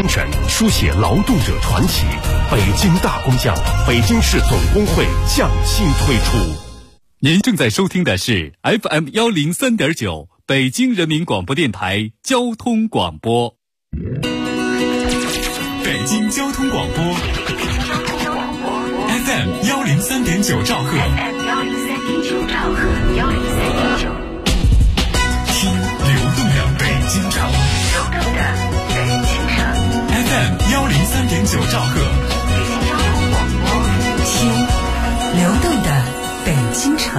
精神，书写劳动者传奇。北京大工匠，北京市总工会匠心推出。 您正在收听的是 FM 103.9北京人民广播电台交通广播。北京交通广播 FM 103.9兆赫，听流动的北京城，FM 103.9兆赫， 听流动的北京城。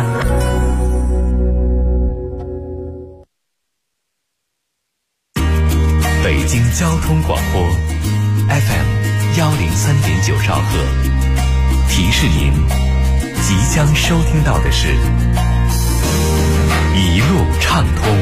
北京交通广播 FM 103.9兆赫，提示您即将收听到的是一路畅通。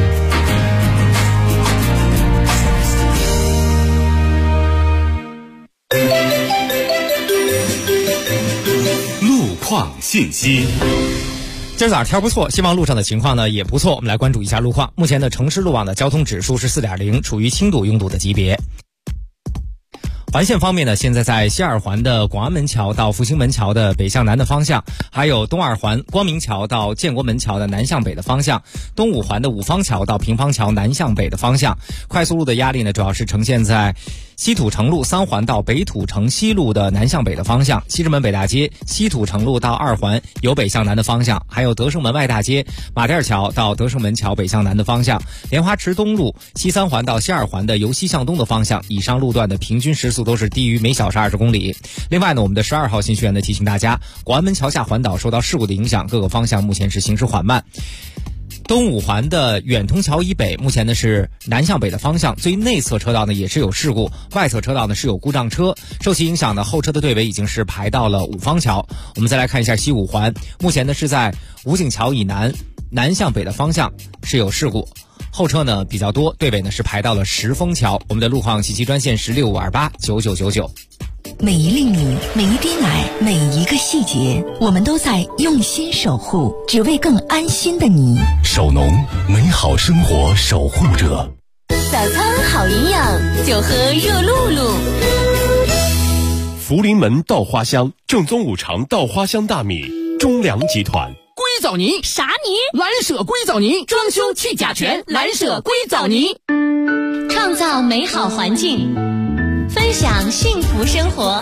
路况信息。 今儿早上天不错，希望路上的情况呢也不错。我们来关注一下路况。目前的城市路网的交通指数是 4.0， 处于轻度拥堵的级别。环线方面呢，现在在西二环的广安门桥到复兴门桥的北向南的方向，还有东二环光明桥到建国门桥的南向北的方向，东五环的五方桥到平方桥南向北的方向。快速路的压力呢，主要是呈现在西土城路3环到北土城西路的南向北的方向，西直门北大街西土城路到2环由北向南的方向，还有德胜门外大街马甸桥到德胜门桥北向南的方向，莲花池东路西3环到西2环的由西向东的方向，以上路段的平均时速都是低于每小时20公里。另外呢，我们的12号信息员呢提醒大家，广安门桥下环岛受到事故的影响，各个方向目前是行驶缓慢。东五环的远通桥以北，目前呢是南向北的方向，最内侧车道呢也是有事故，外侧车道呢是有故障车，受其影响呢，后车的队尾已经是排到了五方桥。我们再来看一下西五环，目前呢是在武警桥以南向北的方向是有事故，后车呢比较多，队尾呢是排到了石峰桥。我们的路况信息专线是65289999。 每一粒米，每一滴奶，每一个细节，我们都在用心守护，只为更安心的你。 守农，美好生活守护者。 早餐好营养，就喝热露露。 福临门稻花香，正宗五常稻花香大米，中粮集团。 硅藻泥啥泥？ 蓝舍硅藻泥，装修去甲醛，蓝舍硅藻泥。 创造美好环境，分享幸福生活。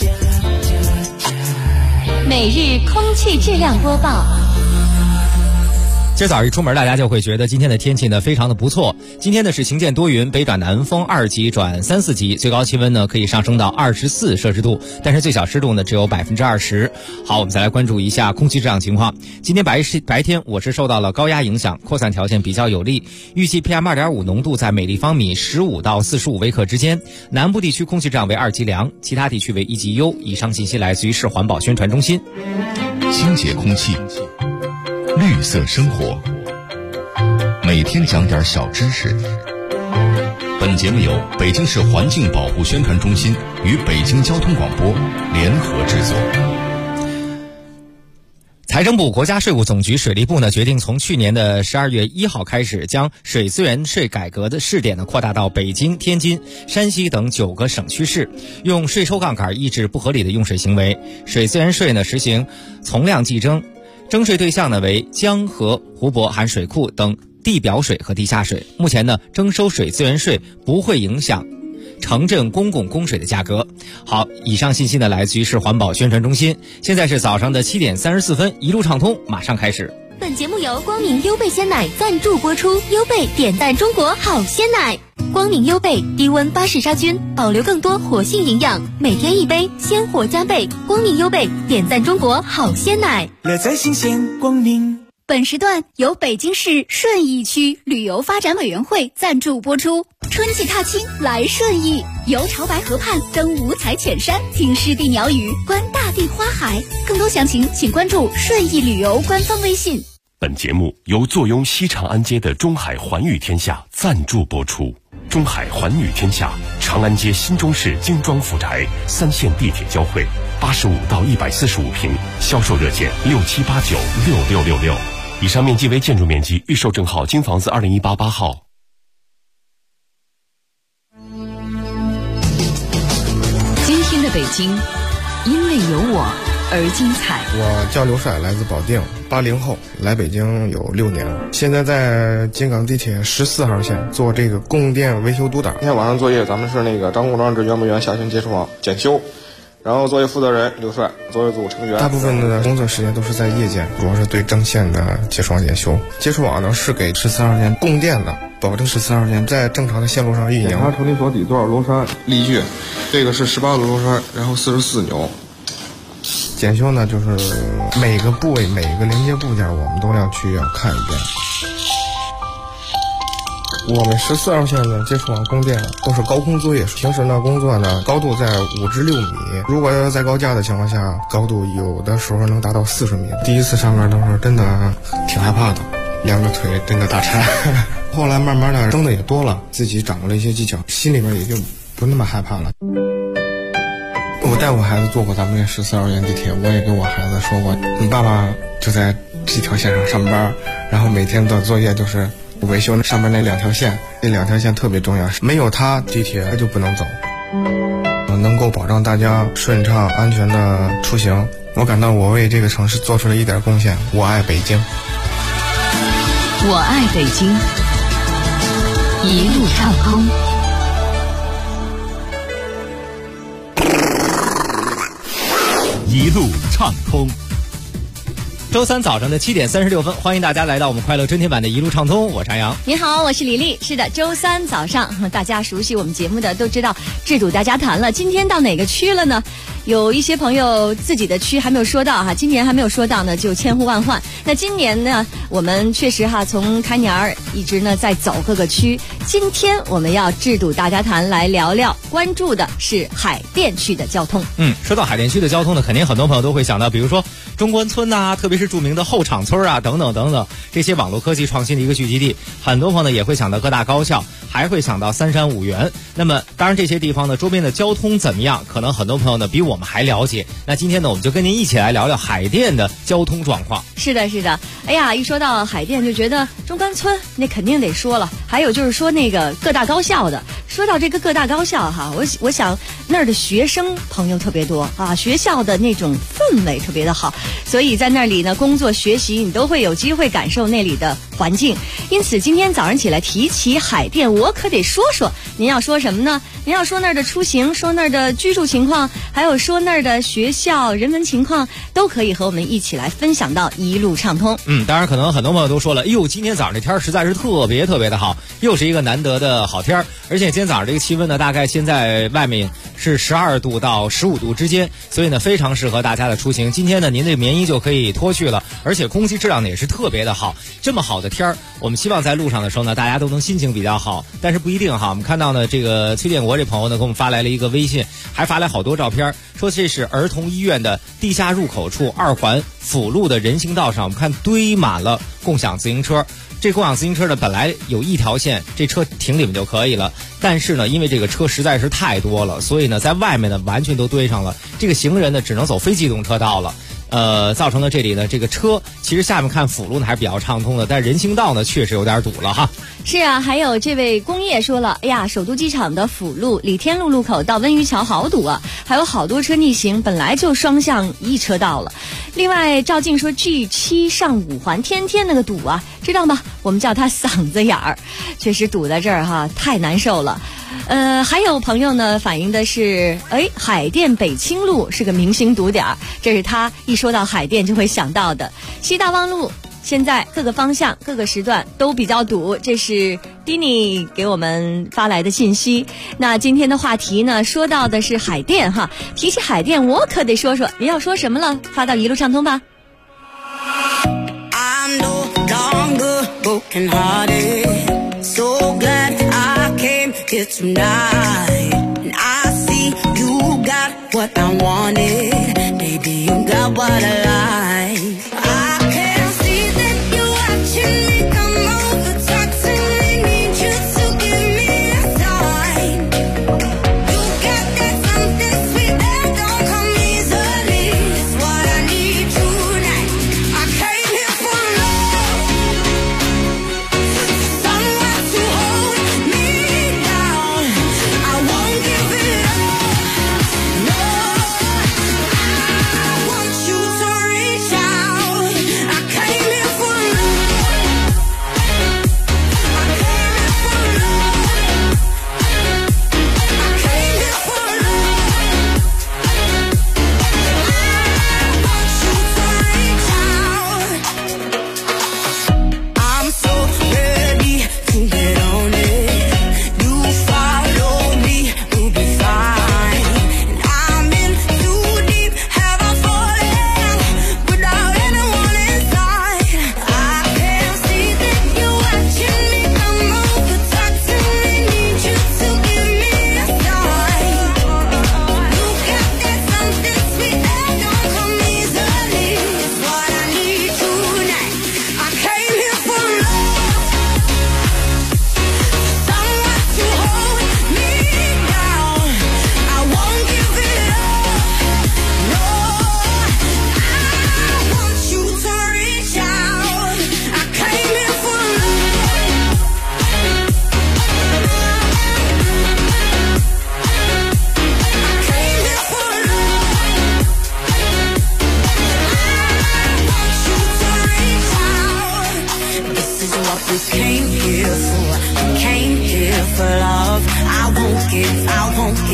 每日空气质量播报。 今早一出门，大家就会觉得今天的天气呢非常的不错。今天呢是晴间多云，北转南风2级转3、4级，最高气温呢可以上升到24摄氏度，但是最小湿度呢只有20%。好，我们再来关注一下空气质量情况。今天白天我市受到了高压影响，扩散条件比较有利，预计 PM2.5 浓度在每立方米15到45微克之间，南部地区空气质量为2级良，其他地区为1级优。以上信息来自于市环保宣传中心。 清洁空气，绿色生活，每天讲点小知识。本节目由北京市环境保护宣传中心与北京交通广播联合制作。 财政部、国家税务总局、水利部呢决定从去年的12月1号开始，将水资源税改革的试点呢扩大到北京、天津、山西等9个省区市，用税收杠杆抑制不合理的用水行为。水资源税呢实行从量计征，征税对象呢为江河湖泊含水库等地表水和地下水。目前呢征收水资源税不会影响城镇公共供水的价格。好，以上信息呢来自于市环保宣传中心。现在是早上的7点34分，一路畅通马上开始。 本节目由光明优贝鲜奶赞助播出，优贝点赞中国好鲜奶。光明优贝低温巴氏杀菌，保留更多活性营养，每天一杯，鲜活加倍。光明优贝点赞中国好鲜奶， 乐在新鲜光明。 本时段由北京市顺义区旅游发展委员会赞助播出。春季踏青来顺义，游潮白河畔，登五彩浅山，听湿地鸟语，观大地花海。更多详情请关注顺义旅游官方微信。 本节目由坐拥西长安街的中海环宇天下赞助播出。中海环宇天下，长安街新中式精装府宅，3线地铁交汇，85到145平，销售热线67896666。以上面积为建筑面积，预售证号金房子2018 8号。 北京，因为有我而精彩。 我叫刘帅，来自保定，80后，来北京有6年了。现在在京港地铁14号线做这个供电维修督导。今天晚上作业咱们是那个张工装置原木源下行接触网检修，然后作业负责人刘帅，作业组成员。大部分的工作时间都是在夜间，主要是对正线的接触网检修。接触网呢是给14号线供电的，保证14号线在正常的线路上运营。检查抽离锁底座、螺栓、力矩，这个是18路螺栓，然后44扭。检修呢，就是每个部位、每个连接部件，我们都要看一遍。我们14号线的接触网供电都是高空作业，平时呢工作呢高度在5至6米，如果要在高架的情况下，高度有的时候能达到40米。第一次上班的时候真的挺害怕的，两个腿真的打颤。后来慢慢的挣的也多了，自己掌握了一些技巧，心里边也就不那么害怕了。我带我孩子坐过咱们这14号线地铁，我也跟我孩子说过，你爸爸就在这条线上上班，然后每天的作业就是维修上面那2条线，这2条线特别重要，没有它地铁就不能走。能够保障大家顺畅安全的出行，我感到我为这个城市做出了一点贡献。我爱北京， 我爱北京，一路畅通。 一路畅通。 周三早上的7点36分，欢迎大家来到我们快乐春天版的一路畅通，我是安阳。 你好，我是李丽。是的，周三早上，大家熟悉我们节目的都知道制度大家谈了。今天到哪个区了呢？有一些朋友自己的区还没有说到哈，今年还没有说到呢，就千呼万唤。那今年呢，我们确实哈，从开年儿一直呢在走各个区。今天我们要制度大家谈来聊聊，关注的是海淀区的交通。 说到海淀区的交通呢，肯定很多朋友都会想到，比如说中关村呐，特别是著名的后厂村啊，等等等等，这些网络科技创新的一个聚集地。很多朋友呢也会想到各大高校，还会想到三山五园。那么当然这些地方呢周边的交通怎么样，可能很多朋友呢比我们还了解。那今天呢我们就跟您一起来聊聊海淀的交通状况。 是的是的，哎呀，一说到海淀就觉得中关村那肯定得说了，还有就是说那个各大高校的。说到这个各大高校哈，我想那儿的学生朋友特别多啊，学校的那种氛围特别的好，所以在那里呢工作学习你都会有机会感受那里的环境。因此今天早上起来提起海淀，我可得说说。您要说什么呢？您要说那儿的出行，说那儿的居住情况，还有说那儿的学校人文情况，都可以和我们一起来分享到一路畅通。 当然可能很多朋友都说了，今天早上这天实在是特别特别的好，又是一个难得的好天，而且今天早上这个气温呢，大概现在外面是12度到15度之间，所以呢非常适合大家的出行。今天呢您这棉衣就可以脱去了，而且空气质量呢也是特别的好。这么好的天儿，我们希望在路上的时候呢大家都能心情比较好，但是不一定哈。我们看到呢这个崔建国这朋友呢给我们发来了一个微信，还发来好多照片，说这是儿童医院的地下入口处2环辅路的人行道上，我们看堆满了共享自行车。这共享自行车呢本来有一条线，这车停里面就可以了，但是呢因为这个车实在是太多了，所以呢在外面呢完全都堆上了，这个行人呢只能走非机动车道了。造成了这里呢这个车其实下面看辅路呢还是比较畅通的，但人行道呢确实有点堵了哈。 是啊，还有这位工业说了，哎呀，首都机场的辅路李天路路口到温榆桥好堵啊，还有好多车逆行，本来就双向一车道了。另外赵静说 G7 上5环天天那个堵啊，知道吗？我们叫它嗓子眼儿，确实堵在这儿哈，太难受了。还有朋友呢反映的是，海淀北清路是个明星堵点，这是他一说到海淀就会想到的。西大望路现在各个方向各个时段都比较堵，这是 Dini 给我们发来的信息。那今天的话题呢说到的是海淀哈，提起海淀我可得说说，您要说什么了？发到一路畅通吧。I'm no longer broken hearted, so glad I came here tonight, and I see you got what I wanted, baby you got what I like. I can see that you're watching me come over, talk to me, need you to give me a sign. You got that something sweet that don't come easily, it's what I need tonight. I came here for love, someone to hold me down. I won't give it up, no.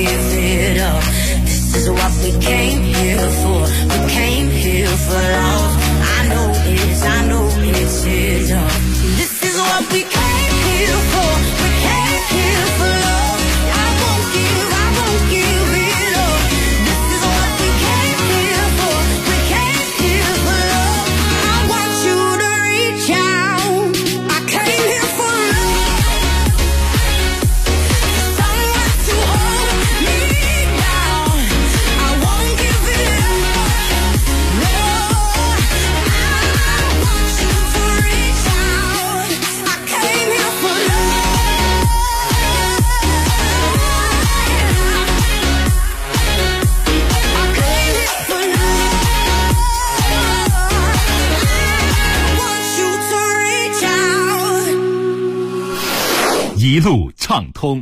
give it up. This is what we came here for. We came here for love. I know it's enough. This is what we came here for. We came here for love. I won't give it up. This is what we came here for. We came here for love. I want you to reach out. I came here for love. Someone to hold me down. I won't give it up. No, I want you to reach out. I came here for love. I came here for love. I want you to reach out. 一路畅通。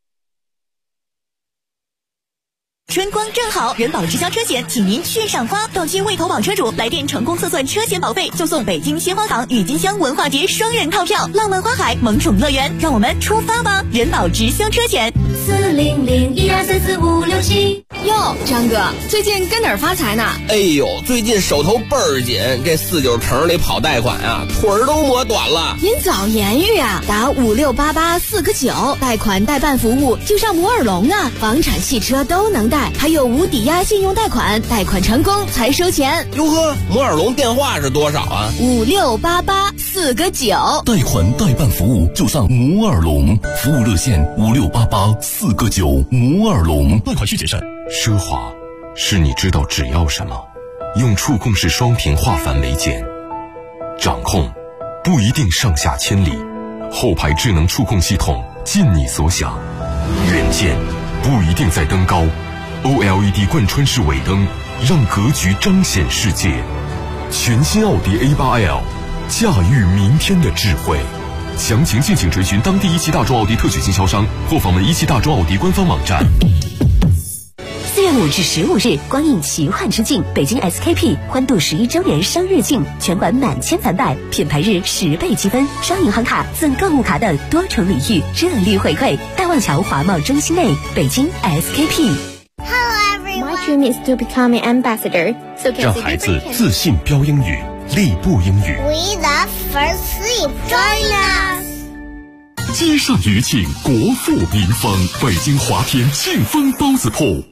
春光正好，人保直销车险请您炫上花！到期未投保车主来电成功测算车险保费，就送北京鲜花港郁金香文化节双人套票，浪漫花海萌宠乐园，让我们出发吧！人保直销车险 40012344567。 哟，张哥，最近跟哪儿发财呢？ 哎呦，最近手头倍儿紧，这49城里跑贷款啊，腿儿都磨短了。 您早言语啊，打5688-4个9，贷款代办服务就上摩尔龙啊，房产、汽车都能贷，还有无抵押信用贷款，贷款成功才收钱。 哟呵，摩尔龙电话是多少啊 ？5688-4个9。 贷款代办服务就上摩尔龙，服务热线5688-4个9，摩尔龙。贷款需谨慎。奢华是你知道只要什么，用触控式双屏画繁为简，掌控不一定上下千里，后排智能触控系统尽你所想，远见不一定在登高， OLED 贯穿式尾灯让格局彰显世界。全新奥迪 A8L， 驾驭明天的智慧。详情敬请垂询当地一汽大众奥迪特许经销商或访问一汽大众奥迪官方网站。 4月5至15日，光影奇幻之境北京 SKP 欢度11周年生日庆，全馆满千返百，品牌日10倍积分，刷银行卡赠购物卡等多重礼遇，热力回馈。大望桥华贸中心内，北京 SKP。 My dream is to become an ambassador. So 让孩子自信标英语，立步英语。 We love first sleep. Join us. 街上余庆，国富民丰，北京华天庆丰包子铺。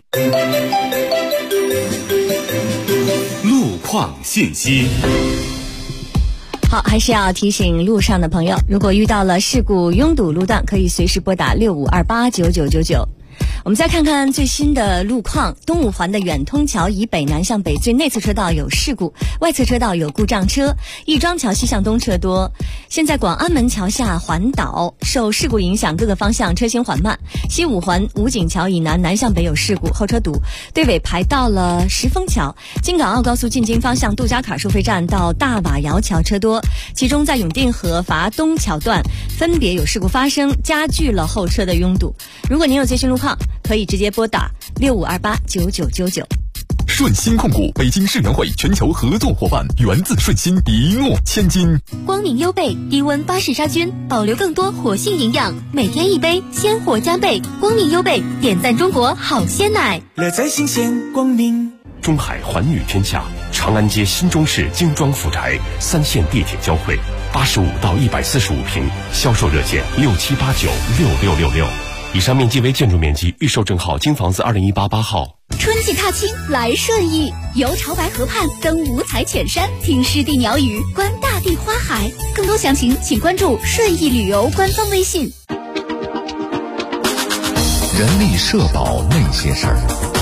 路况信息。 好，还是要提醒路上的朋友，如果遇到了事故拥堵路段，可以随时拨打65289999。我们再看看最新的路况。东五环的远通桥以北南向北最内侧车道有事故，外侧车道有故障车，亦庄桥西向东车多。现在广安门桥下环岛受事故影响，各个方向车行缓慢。西五环武警桥以南南向北有事故，后车堵，队尾排到了石峰桥。京港澳高速进京方向杜家坎收费站到大瓦窑桥车多，其中在永定河筏东桥段分别有事故发生，加剧了后车的拥堵。如果您有最新路况，可以直接拨打65289999。 顺鑫控股，北京世园会全球合作伙伴，源自顺鑫，一诺千金。 光明优贝低温巴氏杀菌，保留更多活性营养，每天一杯，鲜活加倍。光明优贝点赞中国好鲜奶， 乐在新鲜光明。 中海环宇天下，长安街新中式精装府宅，3线地铁交汇，85到145平，销售热线67896666。以上面积为建筑面积，预售证号京房子2018-8号。 春季踏青来顺义，游潮白河畔，登五彩浅山，听湿地鸟语，观大地花海。更多详情请关注顺义旅游官方微信。 人力社保那些事儿。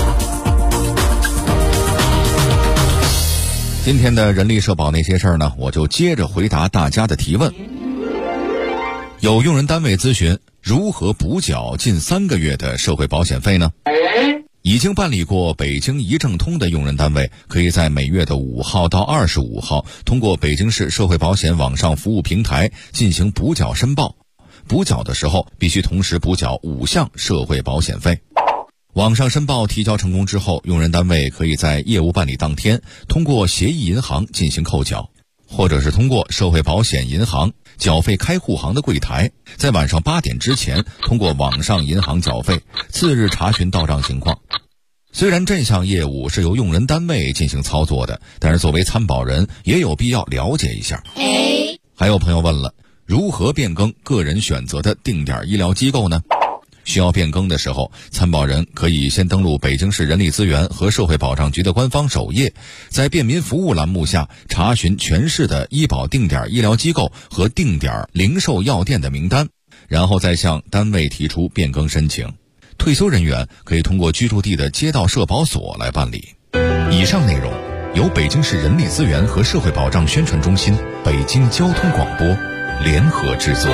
今天的人力社保那些事儿呢，我就接着回答大家的提问。有用人单位咨询如何补缴近3个月的社会保险费呢？已经办理过北京一证通的用人单位，可以在每月的5号到25号通过北京市社会保险网上服务平台进行补缴申报。补缴的时候必须同时补缴5项社会保险费。网上申报提交成功之后，用人单位可以在业务办理当天通过协议银行进行扣缴，或者是通过社会保险银行缴费开户行的柜台，在晚上8点之前通过网上银行缴费，次日查询到账情况。虽然这项业务是由用人单位进行操作的，但是作为参保人也有必要了解一下。还有朋友问了，如何变更个人选择的定点医疗机构呢？需要变更的时候，参保人可以先登录北京市人力资源和社会保障局的官方首页，在便民服务栏目下查询全市的医保定点医疗机构和定点零售药店的名单，然后再向单位提出变更申请。退休人员可以通过居住地的街道社保所来办理。以上内容由北京市人力资源和社会保障宣传中心、北京交通广播联合制作。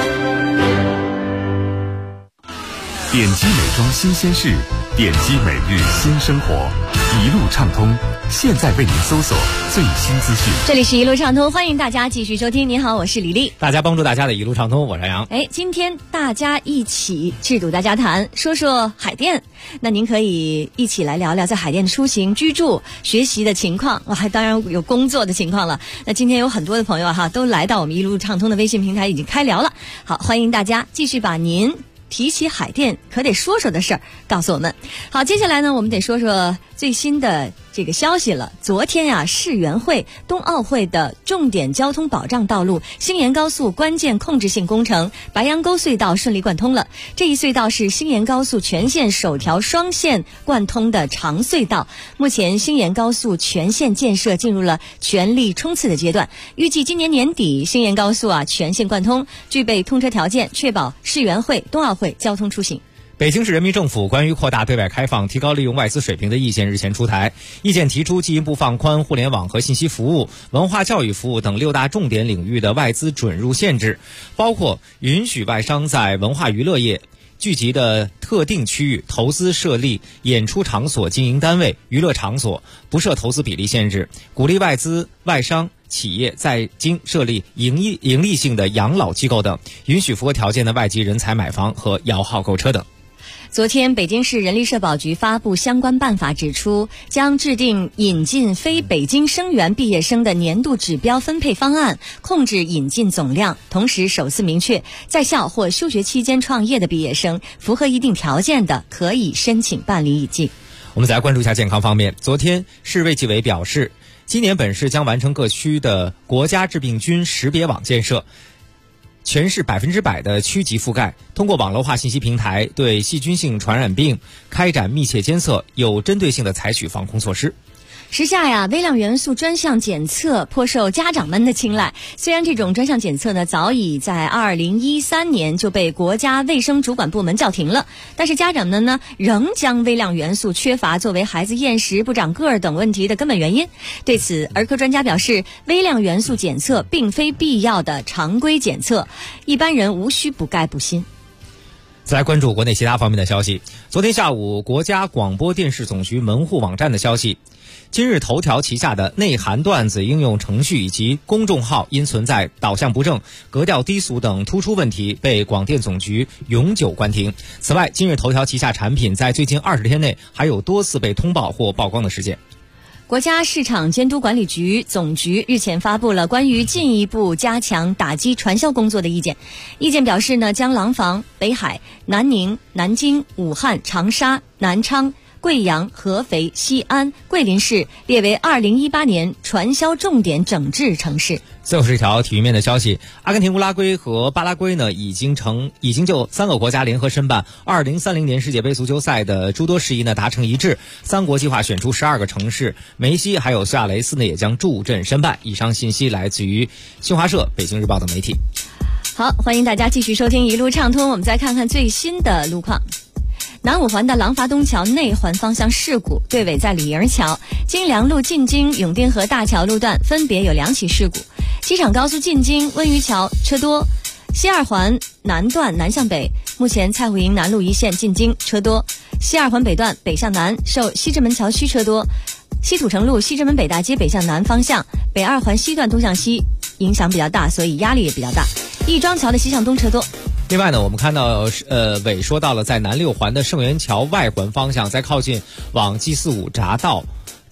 点击美妆新鲜事，点击每日新生活，一路畅通，现在为您搜索最新资讯。 这里是一路畅通，欢迎大家继续收听。您好，我是李丽。 大家帮助大家的一路畅通，我是杨。 今天大家一起制度大家谈，说说海淀。那您可以一起来聊聊在海淀出行、居住、学习的情况，还当然有工作的情况了。那今天有很多的朋友都来到我们一路畅通的微信平台，已经开聊了。好，欢迎大家继续把您提起海淀可得说说的事儿告诉我们。好，接下来呢，我们得说说最新的这个消息了。昨天世园会冬奥会的重点交通保障道路兴延高速关键控制性工程白杨沟隧道顺利贯通了。这一隧道是兴延高速全线首条双线贯通的长隧道。目前兴延高速全线建设进入了全力冲刺的阶段，预计今年年底兴延高速全线贯通，具备通车条件，确保世园会冬奥会交通出行。 北京市人民政府关于扩大对外开放、提高利用外资水平的意见日前出台，意见提出进一步放宽互联网和信息服务、文化教育服务等6大重点领域的外资准入限制，包括允许外商在文化娱乐业聚集的特定区域投资设立演出场所经营单位、娱乐场所，不设投资比例限制，鼓励外资、外商企业在京设立盈利性的养老机构等，允许符合条件的外籍人才买房和摇号购车等。 昨天，北京市人力社保局发布相关办法，指出将制定引进非北京生源毕业生的年度指标分配方案，控制引进总量。同时，首次明确，在校或休学期间创业的毕业生，符合一定条件的，可以申请办理引进。 我们再来关注一下健康方面。昨天，市卫计委表示，今年本市将完成各区的国家致病菌识别网建设，全市100%的区级覆盖，通过网络化信息平台对细菌性传染病开展密切监测，有针对性的采取防控措施。 时下微量元素专项检测颇受家长们的青睐。虽然这种专项检测呢，早已在2013年就被国家卫生主管部门叫停了，但是家长们呢，仍将微量元素缺乏作为孩子厌食、不长个儿等问题的根本原因。对此，儿科专家表示，微量元素检测并非必要的常规检测，一般人无需补钙补锌。 再来关注国内其他方面的消息。昨天下午，国家广播电视总局门户网站的消息，今日头条旗下的内涵段子应用程序以及公众号因存在导向不正、格调低俗等突出问题，被广电总局永久关停。此外，今日头条旗下产品在最近20天内还有多次被通报或曝光的事件。 国家市场监督管理局总局日前发布了关于进一步加强打击传销工作的意见。意见表示呢，将廊坊、北海、南宁、南京、武汉、长沙、南昌、贵阳、合肥、西安、桂林市列为2018年传销重点整治城市。 最后是一条体育面的消息，阿根廷、乌拉圭和巴拉圭呢已经就3个国家联合申办2030年世界杯足球赛的诸多事宜呢达成一致，3国计划选出12个城市，梅西还有苏亚雷斯呢也将助阵申办。以上信息来自于新华社、北京日报等媒体。 好，欢迎大家继续收听一路畅通，我们再看看最新的路况。南五环的廊坊东桥内环方向事故，队尾在李营桥、金良路进京永定河大桥路段分别有2起事故。机场高速进京温榆桥车多，西二环南段南向北，目前蔡胡营南路一线进京车多，西二环北段北向南受西直门桥区车多，西土城路西直门北大街北向南方向北二环西段东向西影响比较大，所以压力也比较大。亦庄桥的西向东车多。 另外呢，我们看到尾说到了在南六环的盛元桥外环方向，在靠近往G45闸道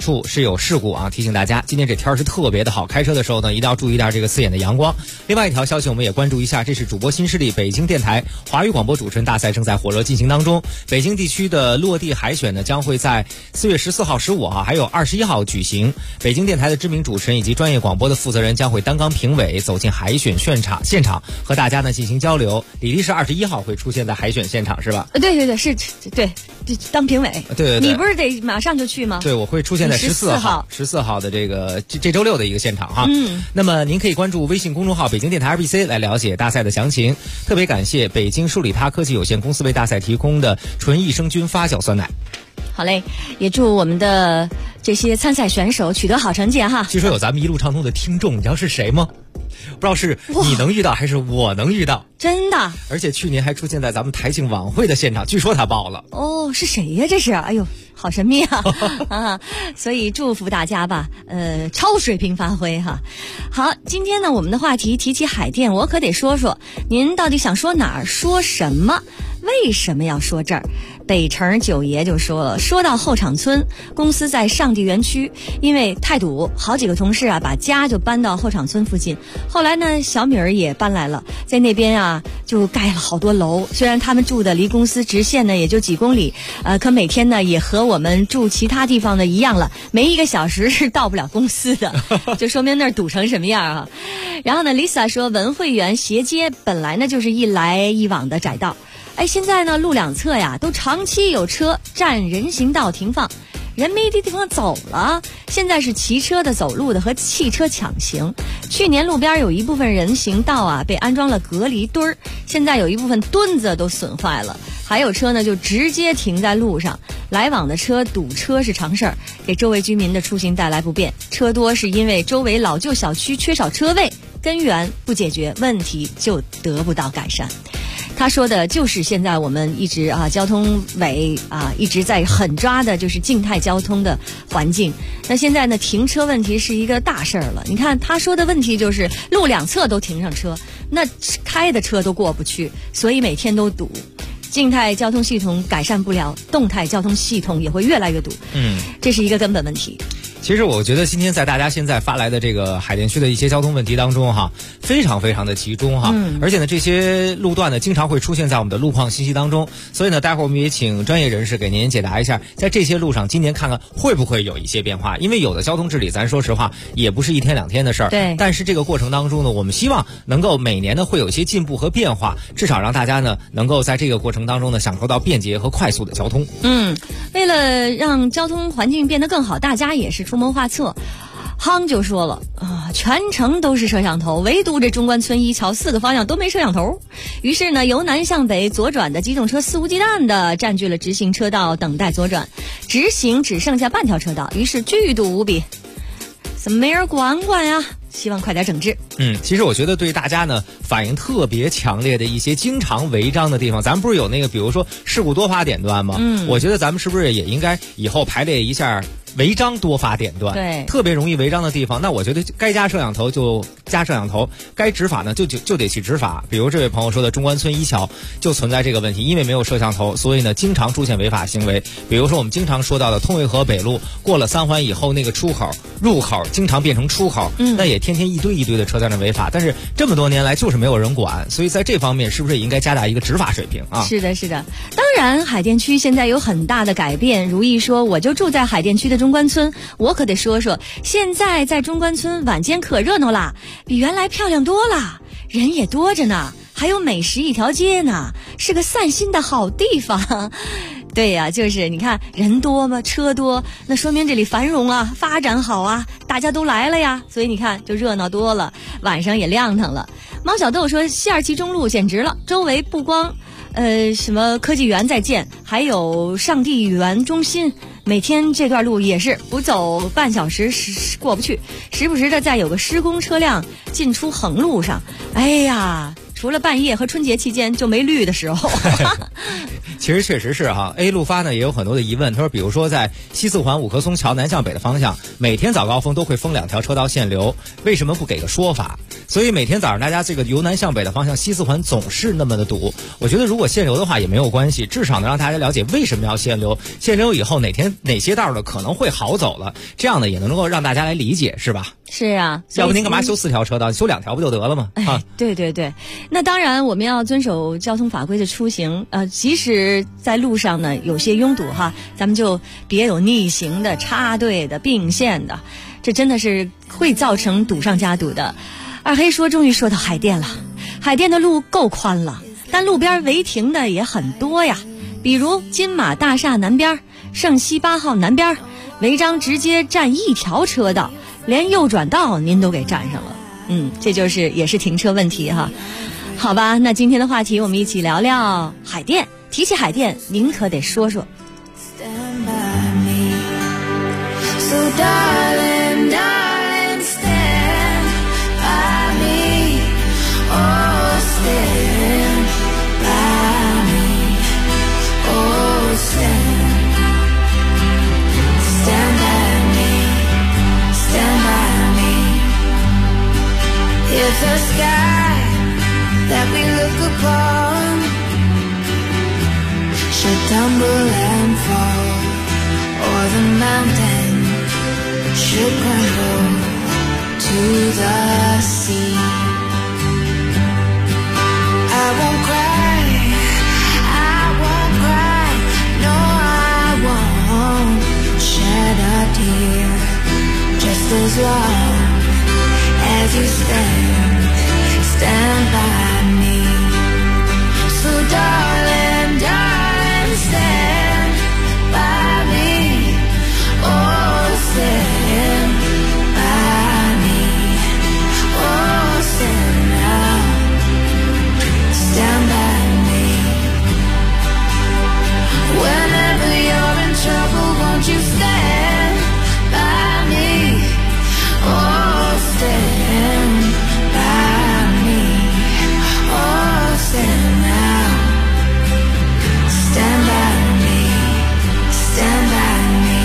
处是有事故啊，提醒大家，今天这天是特别的好，开车的时候呢，一定要注意到这个刺眼的阳光。另外一条消息，我们也关注一下，这是主播新势力北京电台华语广播主持人大赛正在火热进行当中。北京地区的落地海选呢，将会在4月14号、15号还有21号举行。北京电台的知名主持人以及专业广播的负责人将会担纲评委，走进海选现场和大家呢进行交流。李丽是21号会出现在海选现场是吧？ 对，是，对，当评委。 对， 你不是得马上就去吗？ 对，我会出现在14号的这周六的一个现场哈。那么您可以关注微信公众号北京电台 RBC 来了解大赛的详情。特别感谢北京数理他科技有限公司为大赛提供的纯益生菌发酵酸奶。 好嘞，也祝我们的这些参赛选手取得好成绩哈。 据说有咱们一路畅通的听众，你知道是谁吗？不知道是你能遇到还是我能遇到？ 真的？ 而且去年还出现在咱们台庆晚会的现场，据说他报了。 哦，是谁呀？这是？哎呦，好神秘啊！啊，所以祝福大家吧，超水平发挥哈。好，今天呢，我们的话题提起海淀，我可得说说，您到底想说哪儿，说什么？为什么要说这儿？北城九爷就说了，说到后场村，公司在上地园区，因为太堵，好几个同事啊把家就搬到后场村附近。后来呢，小米儿也搬来了，在那边啊就盖了好多楼。虽然他们住的离公司直线呢也就几公里，可每天呢也和我们住其他地方的一样了，没1个小时是到不了公司的，就说明那儿堵成什么样啊。然后呢 ，Lisa 说文汇园斜街本来呢就是一来一往的窄道。现在呢，路两侧呀都长期有车占人行道停放，人没地方走了。现在是骑车的、走路的和汽车抢行。去年路边有一部分人行道啊被安装了隔离墩儿，现在有一部分墩子都损坏了，还有车呢就直接停在路上，来往的车堵车是常事儿，给周围居民的出行带来不便。车多是因为周围老旧小区缺少车位，根源不解决，问题就得不到改善。他说的就是现在我们一直交通委一直在狠抓的就是静态交通的环境。那现在呢，停车问题是一个大事儿了。你看他说的问题就是路两侧都停上车，那开的车都过不去，所以每天都堵。静态交通系统改善不了，动态交通系统也会越来越堵。这是一个根本问题。 其实我觉得今天在大家现在发来的这个海淀区的一些交通问题当中哈，非常非常的集中哈，而且呢这些路段呢经常会出现在我们的路况信息当中，所以呢待会儿我们也请专业人士给您解答一下，在这些路上今年看看会不会有一些变化，因为有的交通治理咱说实话也不是1天2天的事儿， 对， 但是这个过程当中呢，我们希望能够每年呢会有一些进步和变化，至少让大家呢能够在这个过程当中呢享受到便捷和快速的交通。 为了让交通环境变得更好，大家也是出谋划策。夯就说了全程都是摄像头，唯独这中关村一桥4个方向都没摄像头。于是呢，由南向北左转的机动车肆无忌惮地占据了直行车道，等待左转，直行只剩下半条车道，于是巨堵无比。怎么没人管呀？希望快点整治。 其实我觉得对大家呢反应特别强烈的一些经常违章的地方，咱们不是有那个比如说事故多发点段吗？我觉得咱们是不是也应该以后排列一下违章多发点段？ 对， 特别容易违章的地方，那我觉得该加摄像头就加摄像头，该执法呢就得去执法。比如这位朋友说的中关村一桥就存在这个问题，因为没有摄像头，所以呢经常出现违法行为。比如说我们经常说到的通惠河北路过了3环以后，那个出口入口经常变成出口，那也天天一堆的车在那违法，但是这么多年来就是没有人管，所以在这方面是不是也应该加大一个执法水平啊？ 是的，当然海淀区现在有很大的改变。如意说我就住在海淀区的中关村，我可得说说，现在在中关村晚间可热闹啦，比原来漂亮多了，人也多着呢，还有美食一条街呢，是个散心的好地方。对呀，就是你看人多嘛，车多，那说明这里繁荣啊，发展好啊，大家都来了呀，所以你看就热闹多了，晚上也亮堂了。猫小豆说西2旗中路简直了，周围不光什么科技园在建，还有上地园中心，每天这段路也是不走半小时过不去，时不时的再有个施工车辆进出横路上。哎呀， 除了半夜和春节期间就没绿的时候。 其实确实是哈 ，A 路发呢也有很多的疑问。他说，比如说在西四环五棵松桥南向北的方向，每天早高峰都会封2条车道限流，为什么不给个说法？所以每天早上大家这个由南向北的方向，西四环总是那么的堵。我觉得如果限流的话也没有关系，至少能让大家了解为什么要限流。限流以后哪天哪些道呢可能会好走了，这样呢也能够让大家来理解，是吧？ 是啊， 要不您干嘛修4条车道？修2条不就得了吗？啊， 对对对。那当然我们要遵守交通法规的出行，即使在路上呢有些拥堵哈，咱们就别有逆行的、插队的、并线的，这真的是会造成堵上加堵的。二黑说终于说到海淀了，海淀的路够宽了，但路边违停的也很多呀，比如金马大厦南边、圣西8号南边，违章直接占1条车道，连右转道您都给占上了。这也是停车问题哈。好吧，那今天的话题我们一起聊聊海淀。提起海淀，您可得说说。 Stand by me. So darling, darling, stand by me. Oh, stand by me. Oh, stand by me. Stand by me. If the sky that we look upon should tumble and fall, or the mountain should crumble to the sea, I won't cry, I won't cry, no I won't shed a tear, just as long as you stand by me. So darling, darling, stand by me. Oh, stand by me. Oh, stand now. Stand by me. Whenever you're in trouble, won't you stand by me? Oh, stand by me. Oh, stand now. Stand by me. Stand by me.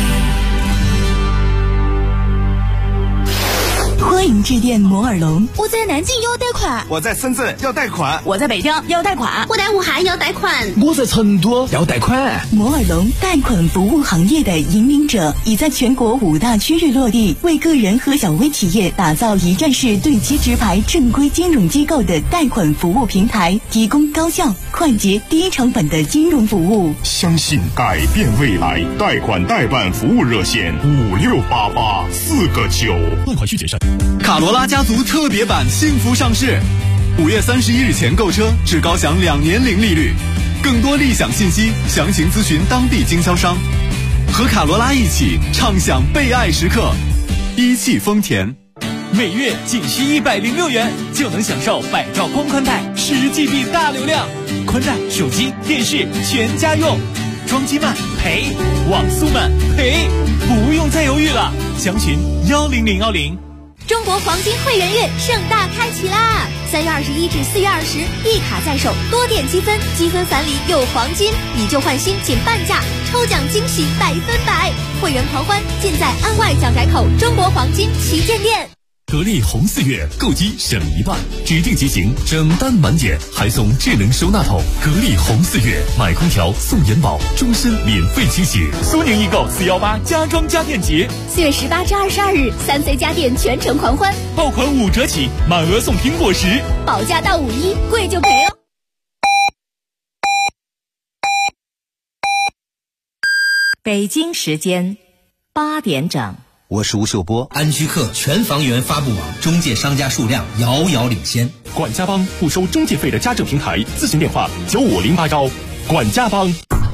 欢迎致电摩尔龙。 我在南京要贷款， 我在深圳要贷款， 我在北京要贷款， 我在武汉要贷款， 我在成都要贷款。 摩尔龙贷款服务行业的引领者，已在全国5大区域落地，为个人和小微企业打造一站式对接直排正规金融机构的贷款服务平台，提供高效、快捷、低成本的金融服务。 相信改变未来，贷款代办服务热线5688-4个9。 贷款需谨慎。卡罗拉家族特别版幸福上市，5月31日前购车至高享2年零利率。更多立享信息，详情咨询当地经销商。和卡罗拉一起畅享被爱时刻，一汽丰田。 每月仅需106元就能享受百兆光宽带10GB 大流量，宽带、手机、电视全家用，装机慢赔，网速慢赔，不用再犹豫了。详询10010。 中国黄金会员月盛大开启啦！3月21至4月20，一卡在手，多点积分，积分返礼有黄金，以旧换新仅半价，抽奖惊喜100%，会员狂欢尽在安外蒋宅口中国黄金旗舰店。 格力红4月购机省1半，指定机型整单满减，还送智能收纳桶。格力红4月买空调送延保，终身免费清洗。 苏宁易购418家装家电节 ，4月18至22日，3C 家电全程狂欢， 爆款5折起，满额送苹果10， 保价到51，贵就赔哦。 北京时间8点整。 我是吴秀波。安居客全房源发布网中介商家数量遥遥领先。 管家帮不收中介费的家政平台，咨询电话9508管家帮。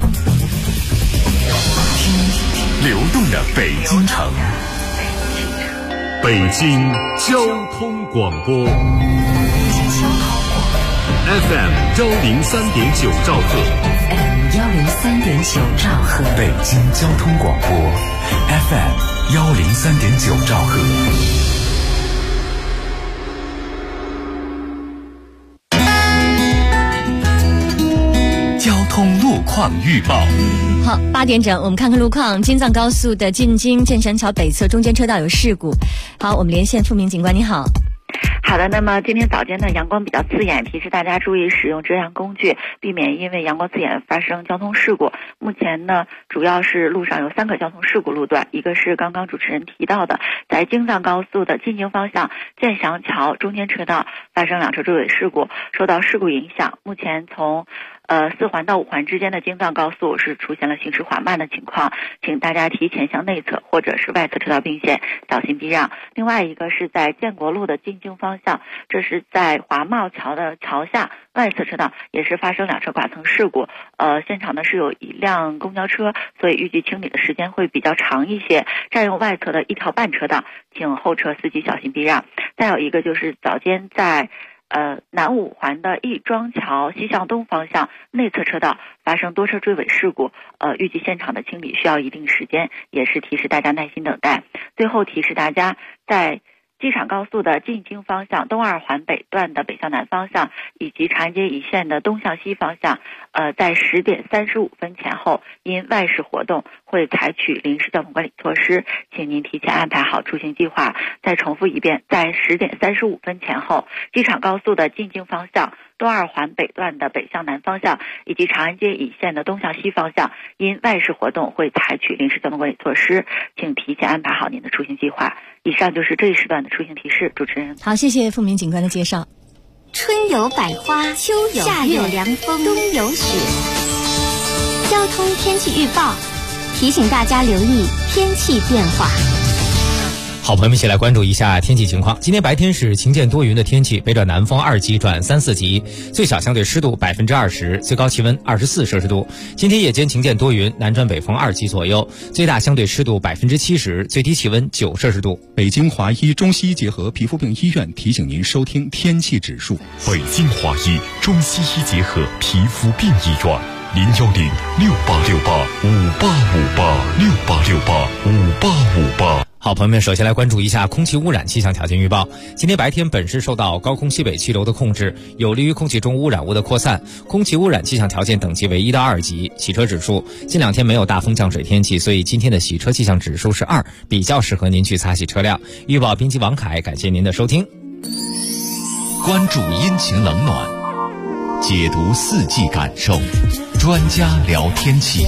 流动的北京城，北京交通广播 FM 103.9兆赫 103.9兆赫， 北京交通广播 FM 103.9兆赫。 通路况预报。 好，8点整，我们看看路况。京藏高速的进京建山桥北侧中间车道有事故。好，我们连线付明警官，你好。 好的，那么今天早间呢，阳光比较刺眼，提示大家注意使用遮阳工具，避免因为阳光刺眼发生交通事故。目前呢，主要是路上有3个交通事故路段，一个是刚刚主持人提到的，在京藏高速的进京方向建祥桥中间车道发生2车追尾事故，受到事故影响，目前从4环到5环之间的京藏高速是出现了行驶缓慢的情况，请大家提前向内侧或者是外侧车道并线，小心避让。另外一个是在建国路的进京方向，这是在华贸桥的桥下外侧车道也是发生2车剐蹭事故，现场呢是有一辆公交车，所以预计清理的时间会比较长一些，占用外侧的1条半车道，请后车司机小心避让。再有一个就是早间在南5环的亦庄桥西向东方向内侧车道发生多车追尾事故，预计现场的清理需要一定时间，也是提示大家耐心等待。最后提示大家，在机场高速的进京方向东2环北段的北向南方向，以及长安街一线的东向西方向，在10点35分前后，因外事活动会采取临时交通管理措施，请您提前安排好出行计划。再重复一遍，在10点35分前后，机场高速的进京方向东2环北段的北向南方向，以及长安街一线的东向西方向，因外事活动会采取临时交通管理措施，请提前安排好您的出行计划。以上就是这一时段的出行提示，主持人。 好，谢谢付明警官的介绍。 春有百花，秋有夏有凉风，冬有雪。交通天气预报提醒大家留意天气变化。 好，朋友们一起来关注一下天气情况。今天白天是晴间多云的天气，北转南风2级转3、4级，最小相对湿度20%，最高气温24摄氏度。今天夜间晴间多云，南转北风2级左右，最大相对湿度70%，最低气温9摄氏度。 北京华医中西医结合皮肤病医院提醒您收听天气指数。 北京华医中西医结合皮肤病医院，010-6868-5858，6868-5858。 好，朋友们，首先来关注一下空气污染气象条件预报。今天白天本市受到高空西北气流的控制，有利于空气中污染物的扩散，空气污染气象条件等级为1到2级。洗车指数，近2天没有大风降水天气，所以今天的洗车气象指数是2，比较适合您去擦洗车辆。预报编辑王凯，感谢您的收听。 关注阴晴冷暖，解读4季感受，专家聊天气。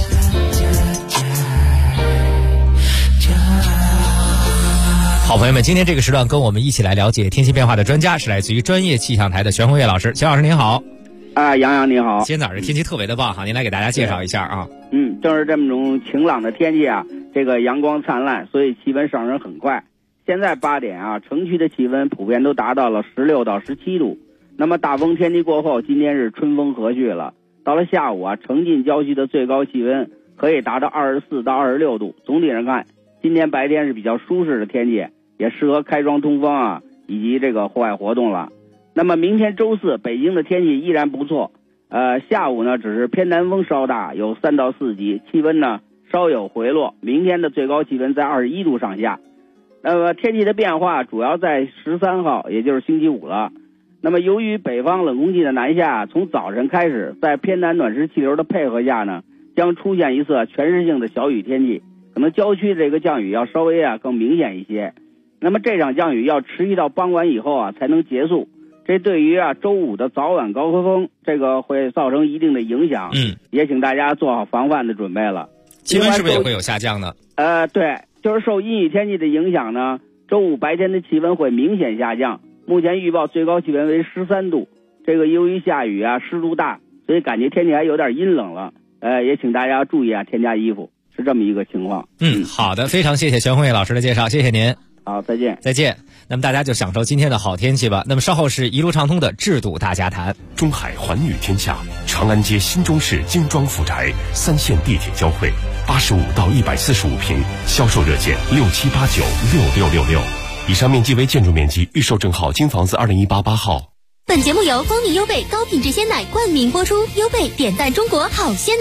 好，朋友们，今天这个时段跟我们一起来了解天气变化的专家是来自于专业气象台的全红月老师。全老师您好。 杨洋你好。 今天早上天气特别的棒哈，您来给大家介绍一下啊。 正是这么种晴朗的天气啊，这个阳光灿烂，所以气温上升很快。现在8点啊，城区的气温普遍都达到了16到17度。那么大风天气过后，今天是春风和煦了。到了下午啊，城近郊区的最高气温可以达到24到26度。总体上看，今天白天是比较舒适的天气，也适合开窗通风啊，以及这个户外活动了。那么明天周4，北京的天气依然不错。下午呢，只是偏南风稍大，有3到4级，气温呢稍有回落。明天的最高气温在21度上下。那么天气的变化主要在13号，也就是星期5了。那么由于北方冷空气的南下，从早晨开始，在偏南暖湿气流的配合下呢，将出现一次全市性的小雨天气，可能郊区这个降雨要稍微更明显一些。那么这场降雨要持续到傍晚以后才能结束，这对于周5的早晚高峰这个会造成一定的影响。也请大家做好防范的准备了。 气温是不是也会有下降呢？ 对，就是受阴雨天气的影响呢，周5白天的气温会明显下降。目前预报最高气温为13度，这个由于下雨湿度大，所以感觉天气还有点阴冷了。也请大家注意添加衣服，是这么一个情况。 好的，非常谢谢全红月老师的介绍，谢谢您。 好，再见。 再见。那么大家就享受今天的好天气吧。那么稍后是一路畅通的制度大家谈。 中海环宇天下，长安街新中市精装府宅3线地铁交汇，85到145平，销售热线67896666。以上面积为建筑面积，预售证号京房子20188号。 本节目由光明优贝高品质鲜奶冠名播出，优贝点赞中国好鲜奶。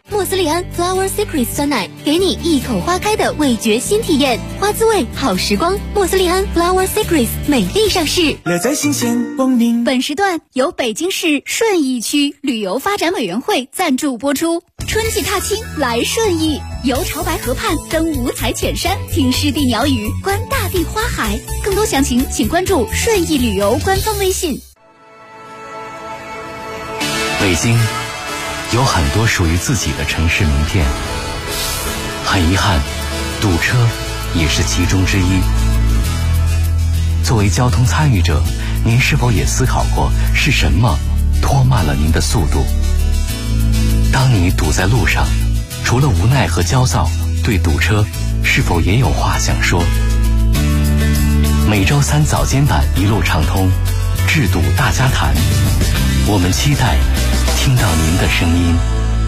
莫斯利安 Flower Secrets 酸奶，给你一口花开的味觉新体验，花滋味好时光。莫斯利安 Flower Secrets 美丽上市， 乐在新鲜光明。 本时段由北京市顺义区旅游发展委员会赞助播出。春季踏青来顺义，游潮白河畔，登五彩浅山，听湿地鸟语，观大地花海。更多详情请关注顺义旅游官方微信。 北京有很多属于自己的城市名片，很遗憾，堵车也是其中之一。作为交通参与者，您是否也思考过是什么拖慢了您的速度？当你堵在路上，除了无奈和焦躁，对堵车是否也有话想说？每周三早间版一路畅通，治堵大家谈，我们期待听到您的声音。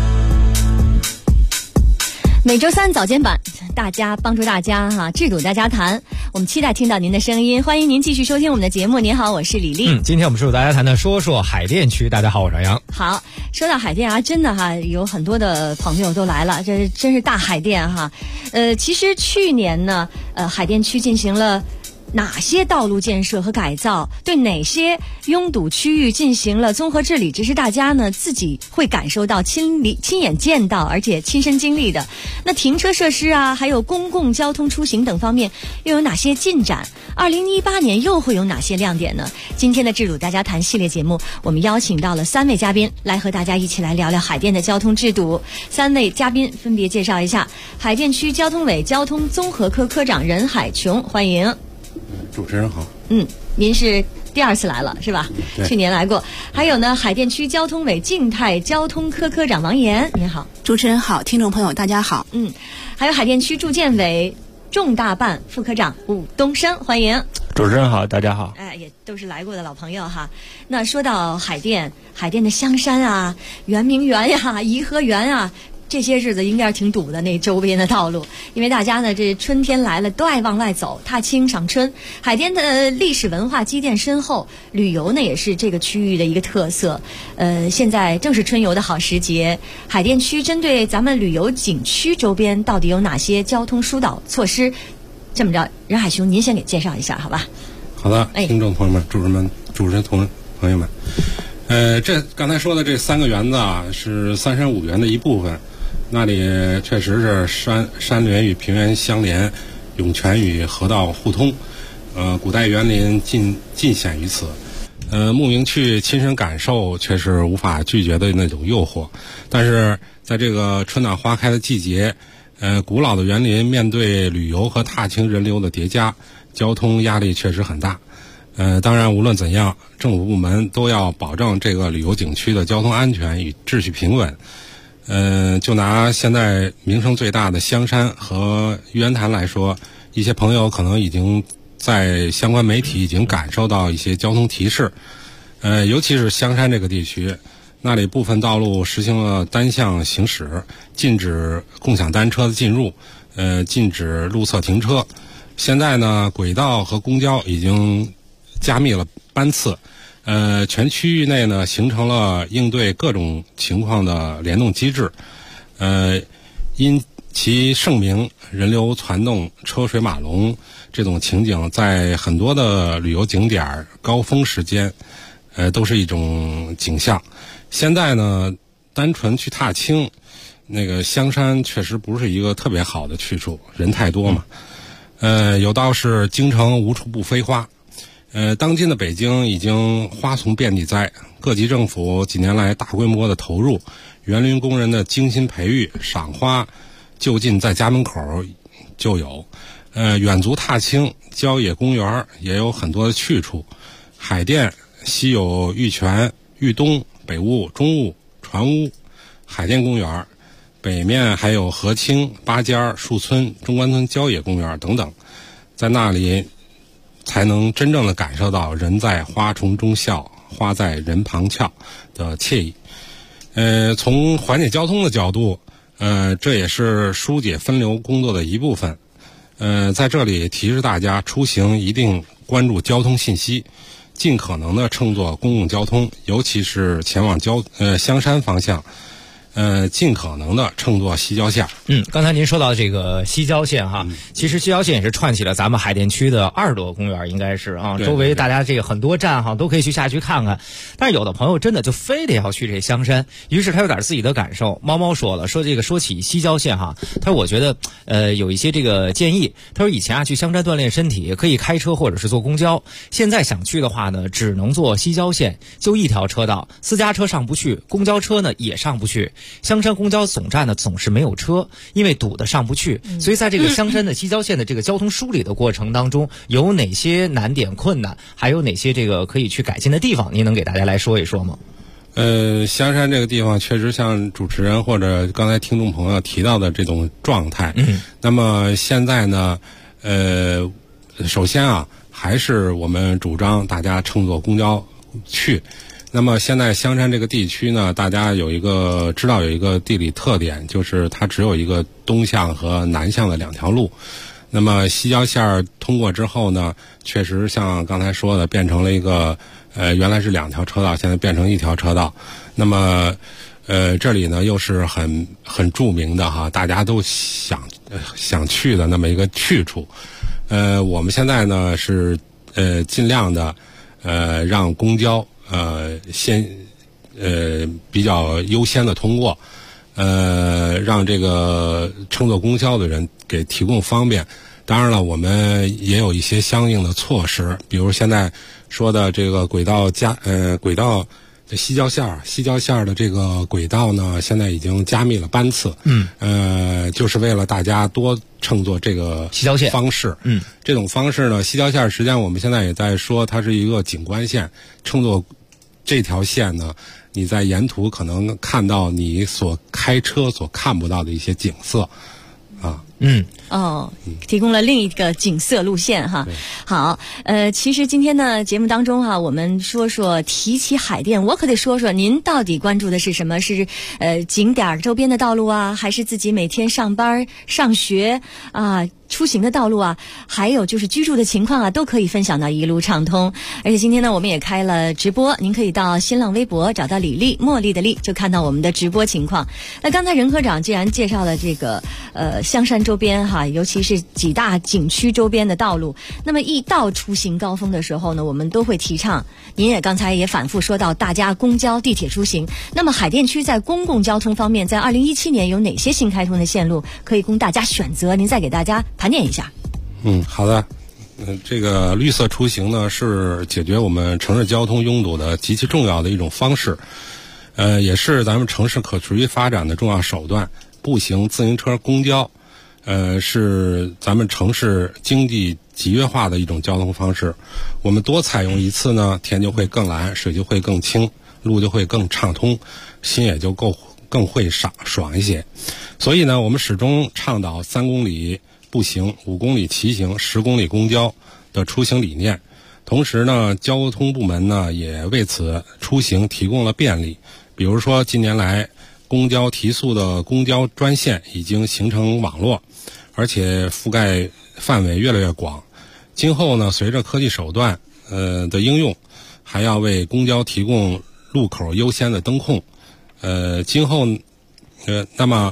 每周三早间版，大家帮助大家哈，治堵大家谈，我们期待听到您的声音，欢迎您继续收听我们的节目。您好，我是李丽。 今天我们治堵大家谈的说说海淀区。大家好，我是杨洋。 好，说到海淀啊，真的哈，有很多的朋友都来了，这真是大海淀哈。其实去年呢，海淀区进行了哪些道路建设和改造，对哪些拥堵区域进行了综合治理，这是大家呢自己会感受到、亲眼见到，而且亲身经历的。那停车设施啊，还有公共交通出行等方面又有哪些进展？2018年又会有哪些亮点呢？今天的治堵大家谈系列节目，我们邀请到了3位嘉宾来和大家一起来聊聊海淀的交通治堵。3位嘉宾分别介绍一下：海淀区交通委交通综合科科长任海琼，欢迎。 主持人好。 您是第2次来了是吧？去年来过。还有呢，海淀区交通委静态交通科科长王岩，您好。 主持人好，听众朋友大家好。 还有海淀区住建委重大办副科长武东升，欢迎。 主持人好，大家好。 也都是来过的老朋友哈。那说到海淀的香山啊、圆明园呀、颐和园啊，这些日子应该是挺堵的，那周边的道路，因为大家呢这春天来了都爱往外走，踏青赏春。海淀的历史文化积淀深厚，旅游呢也是这个区域的一个特色。现在正是春游的好时节，海淀区针对咱们旅游景区周边到底有哪些交通疏导措施？这么着，任海雄您先给介绍一下好吧？ 好的，听众朋友们、主持人朋友们，这刚才说的这3个园子啊，是三山5园的一部分。那里确实是山峦与平原相连，涌泉与河道互通，古代园林尽显于此。慕名去亲身感受，却是无法拒绝的那种诱惑。但是在这个春暖花开的季节，古老的园林面对旅游和踏青人流的叠加，交通压力确实很大。当然无论怎样，政府部门都要保证这个旅游景区的交通安全与秩序平稳。就拿现在名声最大的香山和玉渊潭来说，一些朋友可能已经在相关媒体已经感受到一些交通提示。尤其是香山这个地区，那里部分道路实行了单向行驶，禁止共享单车的进入，禁止路侧停车。现在呢，轨道和公交已经加密了班次。全区域内呢形成了应对各种情况的联动机制，因其盛名，人流攒动、车水马龙这种情景，在很多的旅游景点高峰时间，都是一种景象。现在呢，单纯去踏青，那个香山确实不是一个特别好的去处，人太多嘛。有道是京城无处不飞花。当今的北京已经花丛遍地栽，各级政府几年来大规模的投入，园林工人的精心培育，赏花就近在家门口就有。远足踏青，郊野公园也有很多的去处。海淀西有玉泉、玉东、北坞、中坞、船坞、海淀公园，北面还有河清、八尖、树村、中关村郊野公园等等，在那里才能真正的感受到人在花丛中笑，花在人旁俏的惬意。从缓解交通的角度，这也是疏解分流工作的一部分。在这里提示大家，出行一定关注交通信息，尽可能的乘坐公共交通，尤其是前往香山方向。 尽可能的乘坐西郊线。 刚才您说到这个西郊线哈，其实西郊线也是串起了咱们海淀区的20多个公园，应该是啊，周围大家这个很多站哈都可以去下去看看。但是有的朋友真的就非得要去这香山，于是他有点自己的感受。猫猫说了，说起西郊线哈，他说我觉得有一些这个建议。他说以前去香山锻炼身体可以开车或者是坐公交，现在想去的话呢，只能坐西郊线，就一条车道，私家车上不去，公交车呢也上不去。香山公交总站呢总是没有车，因为堵得上不去，所以在这个香山的西郊线的这个交通梳理的过程当中，有哪些难点困难，还有哪些这个可以去改进的地方，您能给大家来说一说吗？ 香山这个地方确实像主持人或者刚才听众朋友提到的这种状态。那么现在呢，首先啊，还是我们主张大家乘坐公交去。那么现在香山这个地区呢，大家知道有一个地理特点，就是它只有一个东向和南向的2条路。那么西郊线通过之后呢，确实像刚才说的，变成了一个原来是2条车道，现在变成1条车道。那么这里呢又是很著名的哈，大家都想去的那么一个去处。我们现在呢是尽量的让公交先比较优先的通过，让这个乘坐公交的人给提供方便。当然了，我们也有一些相应的措施，比如现在说的这个轨道西郊线的这个轨道呢，现在已经加密了班次。就是为了大家多乘坐这个西郊线方式。这种方式呢，西郊线实际上我们现在也在说，它是一个景观线，乘坐这条线呢，你在沿途可能看到你所开车所看不到的一些景色啊。 提供了另一个景色路线哈。好，其实今天呢节目当中哈，我们提起海淀，我可得说说您到底关注的是什么？是景点周边的道路啊，还是自己每天上班上学啊出行的道路啊，还有就是居住的情况啊，都可以分享到一路畅通。而且今天呢，我们也开了直播，您可以到新浪微博找到李丽，茉莉的丽，就看到我们的直播情况。那刚才任科长既然介绍了这个香山周边哈，尤其是几大景区周边的道路，那么一到出行高峰的时候呢，我们都会提倡，您也刚才也反复说到大家公交地铁出行。那么海淀区在公共交通方面，在2017年有哪些新开通的线路可以供大家选择？您再给大家盘点一下。 好的。这个绿色出行呢，是解决我们城市交通拥堵的极其重要的一种方式，也是咱们城市可持续发展的重要手段。步行、自行车、公交，是咱们城市经济集约化的一种交通方式。我们多采用一次呢，天就会更蓝，水就会更清，路就会更畅通，心也就更会爽一些。所以呢，我们始终倡导3公里步行、5公里骑行、10公里公交的出行理念。同时呢，交通部门呢也为此出行提供了便利。比如说近年来公交提速的公交专线已经形成网络，而且覆盖范围越来越广。今后呢，随着科技手段的应用，还要为公交提供路口优先的灯控。今后那么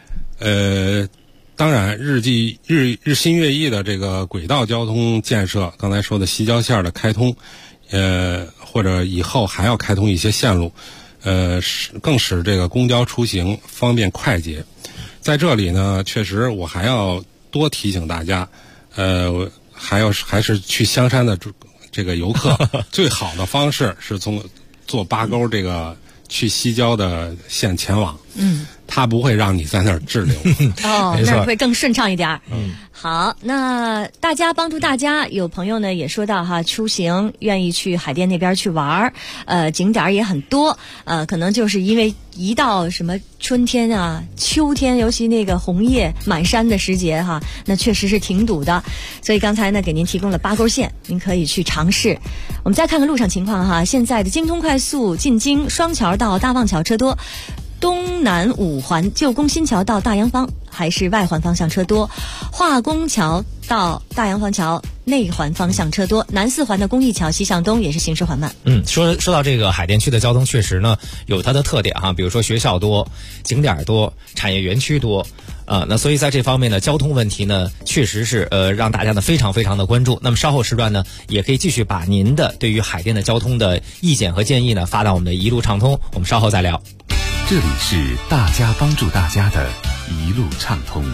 当然日新月异的这个轨道交通建设，刚才说的西郊线的开通，或者以后还要开通一些线路，更使这个公交出行方便快捷。在这里呢，确实我还要多提醒大家，还是去香山的这个游客，最好的方式是坐8沟这个去西郊的线前往。它不会让你在那儿滞留。 那会更顺畅一点。好，那帮助大家，有朋友呢也说到哈，出行愿意去海淀那边去玩，景点也很多，可能就是因为一到什么春天啊、秋天，尤其那个红叶满山的时节哈，那确实是挺堵的。所以刚才呢给您提供了8沟线，您可以去尝试。我们再看看路上情况哈，现在的京通快速进京双桥到大望桥车多。 东南5环旧宫新桥到大洋坊还是外环方向车多，化工桥到大洋坊桥内环方向车多，南4环的公益桥西向东也是行驶缓慢。 说到这个海淀区的交通，确实呢有它的特点哈，比如说学校多、景点多、产业园区多。那所以在这方面呢，交通问题呢，确实是让大家呢非常非常的关注。那么稍后时段呢，也可以继续把您的对于海淀的交通的意见和建议呢发到我们的一路畅通，我们稍后再聊。 这里是大家帮助大家的一路畅通。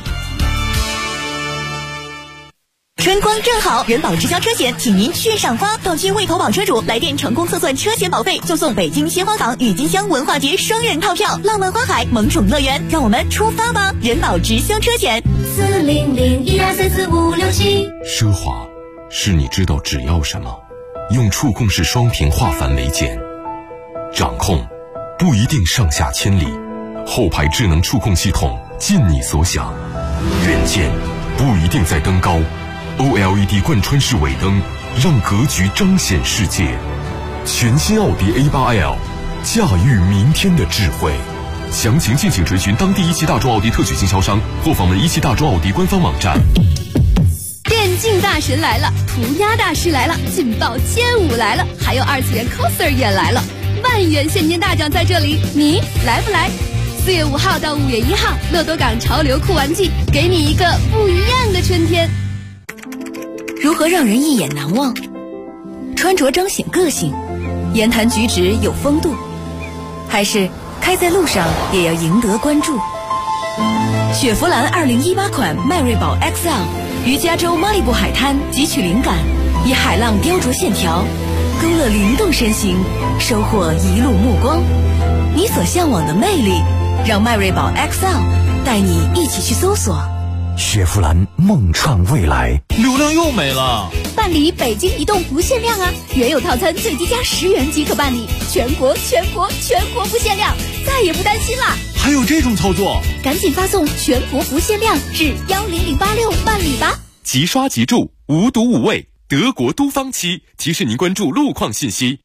春光正好，人保直销车险，请您券上发，到期未投保车主来电成功测算车险保费，就送北京鲜花港郁金香文化节双人套票，浪漫花海萌宠乐园，让我们出发吧！人保直销车险，40012344567。 奢华是你知道只要什么，用触控式双屏化繁为简，掌控不一定上下千里，后排智能触控系统尽你所想，远见不一定在登高。OLED 贯穿式尾灯让格局彰显世界，全新奥迪 A8L 驾驭明天的智慧。详情敬请垂询当地一汽大众奥迪特许经销商或访问一汽大众奥迪官方网站。 电竞大神来了，涂鸦大师来了，劲爆街舞来了，还有2次元 coser 也来了，万元现金大奖在这里，你来不来？4月5号到5月1号，乐多港潮流酷玩季，给你一个不一样的春天。 如何让人一眼难忘？穿着彰显个性，言谈举止有风度，还是开在路上也要赢得关注？雪佛兰2018款迈锐宝 XL 于加州马里布海滩汲取灵感，以海浪雕琢线条，勾勒灵动身形，收获一路目光。你所向往的魅力，让迈锐宝 XL 带你一起去搜索。 雪佛兰梦创未来， 流量又没了。 办理北京移动不限量啊，原有套餐最低价10元即可办理，全国不限量，再也不担心啦。 还有这种操作， 赶紧发送全国不限量至10086办理吧。 即刷即住，无毒无味，德国都方期提示您关注路况信息。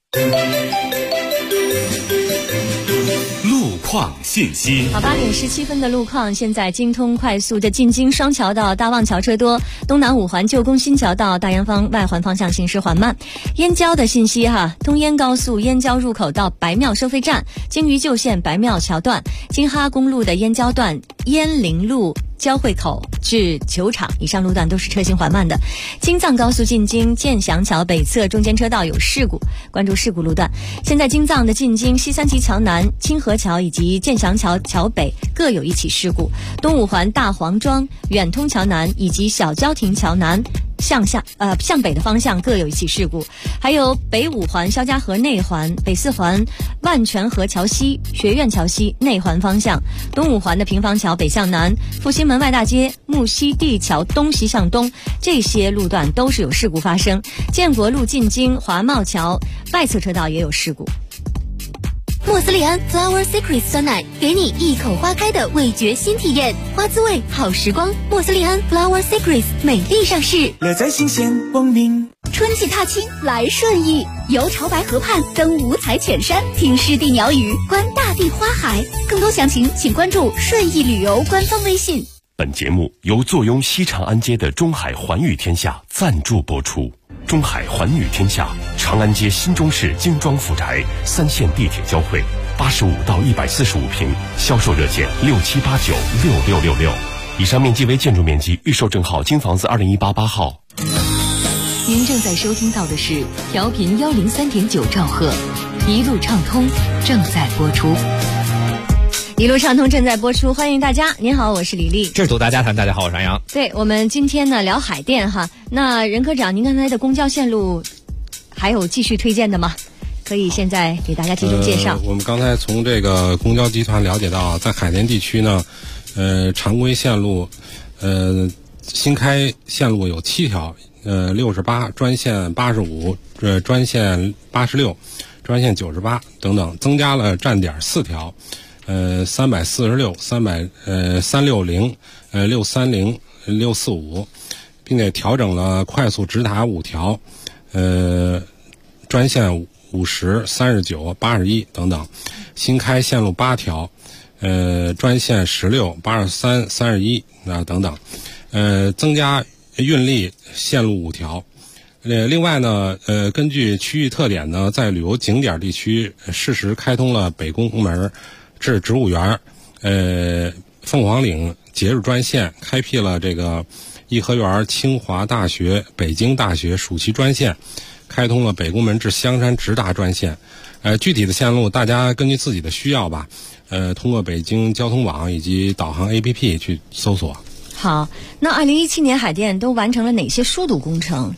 路况信息。 好，8点17分的路况，现在京通快速的进京双桥到大望桥车多，东南5环旧宫新桥到大洋坊外环方向行驶缓慢。燕郊的信息哈，东燕高速燕郊入口到白庙收费站，京渝旧线白庙桥段，京哈公路的燕郊段燕陵路交汇口至球场以上路段都是车行缓慢的。京藏高速进京建祥桥北侧中间车道有事故，关注事故路段。现在京藏的进京西三旗桥南、清河桥以及建祥桥桥北各有1起事故，东5环大黄庄远通桥南以及小郊亭桥南向北的方向各有1起事故，还有北5环肖家河内环、北4环万泉河桥西、学院桥西内环方向，东5环的平房桥北向南、复兴门外大街、木樨地桥东西向东，这些路段都是有事故发生。建国路进京华茂桥外侧车道也有事故。 莫斯利安 Flower Secrets 酸奶，给你一口花开的味觉新体验，花滋味好时光。莫斯利安 Flower Secrets 美丽上市， 乐在新鲜光明。 春季踏青来顺义，游潮白河畔，登五彩浅山，听湿地鸟语，观大地花海。更多详情请关注顺义旅游官方微信。 本节目由坐拥西长安街的中海环宇天下赞助播出。中海环宇天下，长安街新中式精装府宅，3线地铁交汇，85到145平，销售热线67896666。以上面积为建筑面积，预售证号京房子2018-8号。 您正在收听到的是调频103.9兆赫，一路畅通正在播出。 一路畅通正在播出，欢迎大家。您好，我是李丽。 这是大家谈，大家好，我是杨洋。 对，我们今天呢聊海淀哈。那任科长，您刚才的公交线路还有继续推荐的吗？可以现在给大家进行介绍。 我们刚才从这个公交集团了解到，在海淀地区呢，常规线路，新开线路有7条，68专线85，专线86，专线98等等，增加了站点4条。346、360、630、645，并且调整了快速直达5条，专线50、39、81等等，新开线路8条， 专线16、83、31等等，增加运力线路5条。另外呢，根据区域特点呢，在旅游景点地区适时开通了北宫门至植物园、凤凰岭节日专线，开辟了这个颐和园、清华大学、北京大学暑期专线，开通了北宫门至香山直达专线。具体的线路大家根据自己的需要吧，通过北京交通网以及导航 APP 去搜索。 好，那2017年海淀都完成了哪些疏堵工程？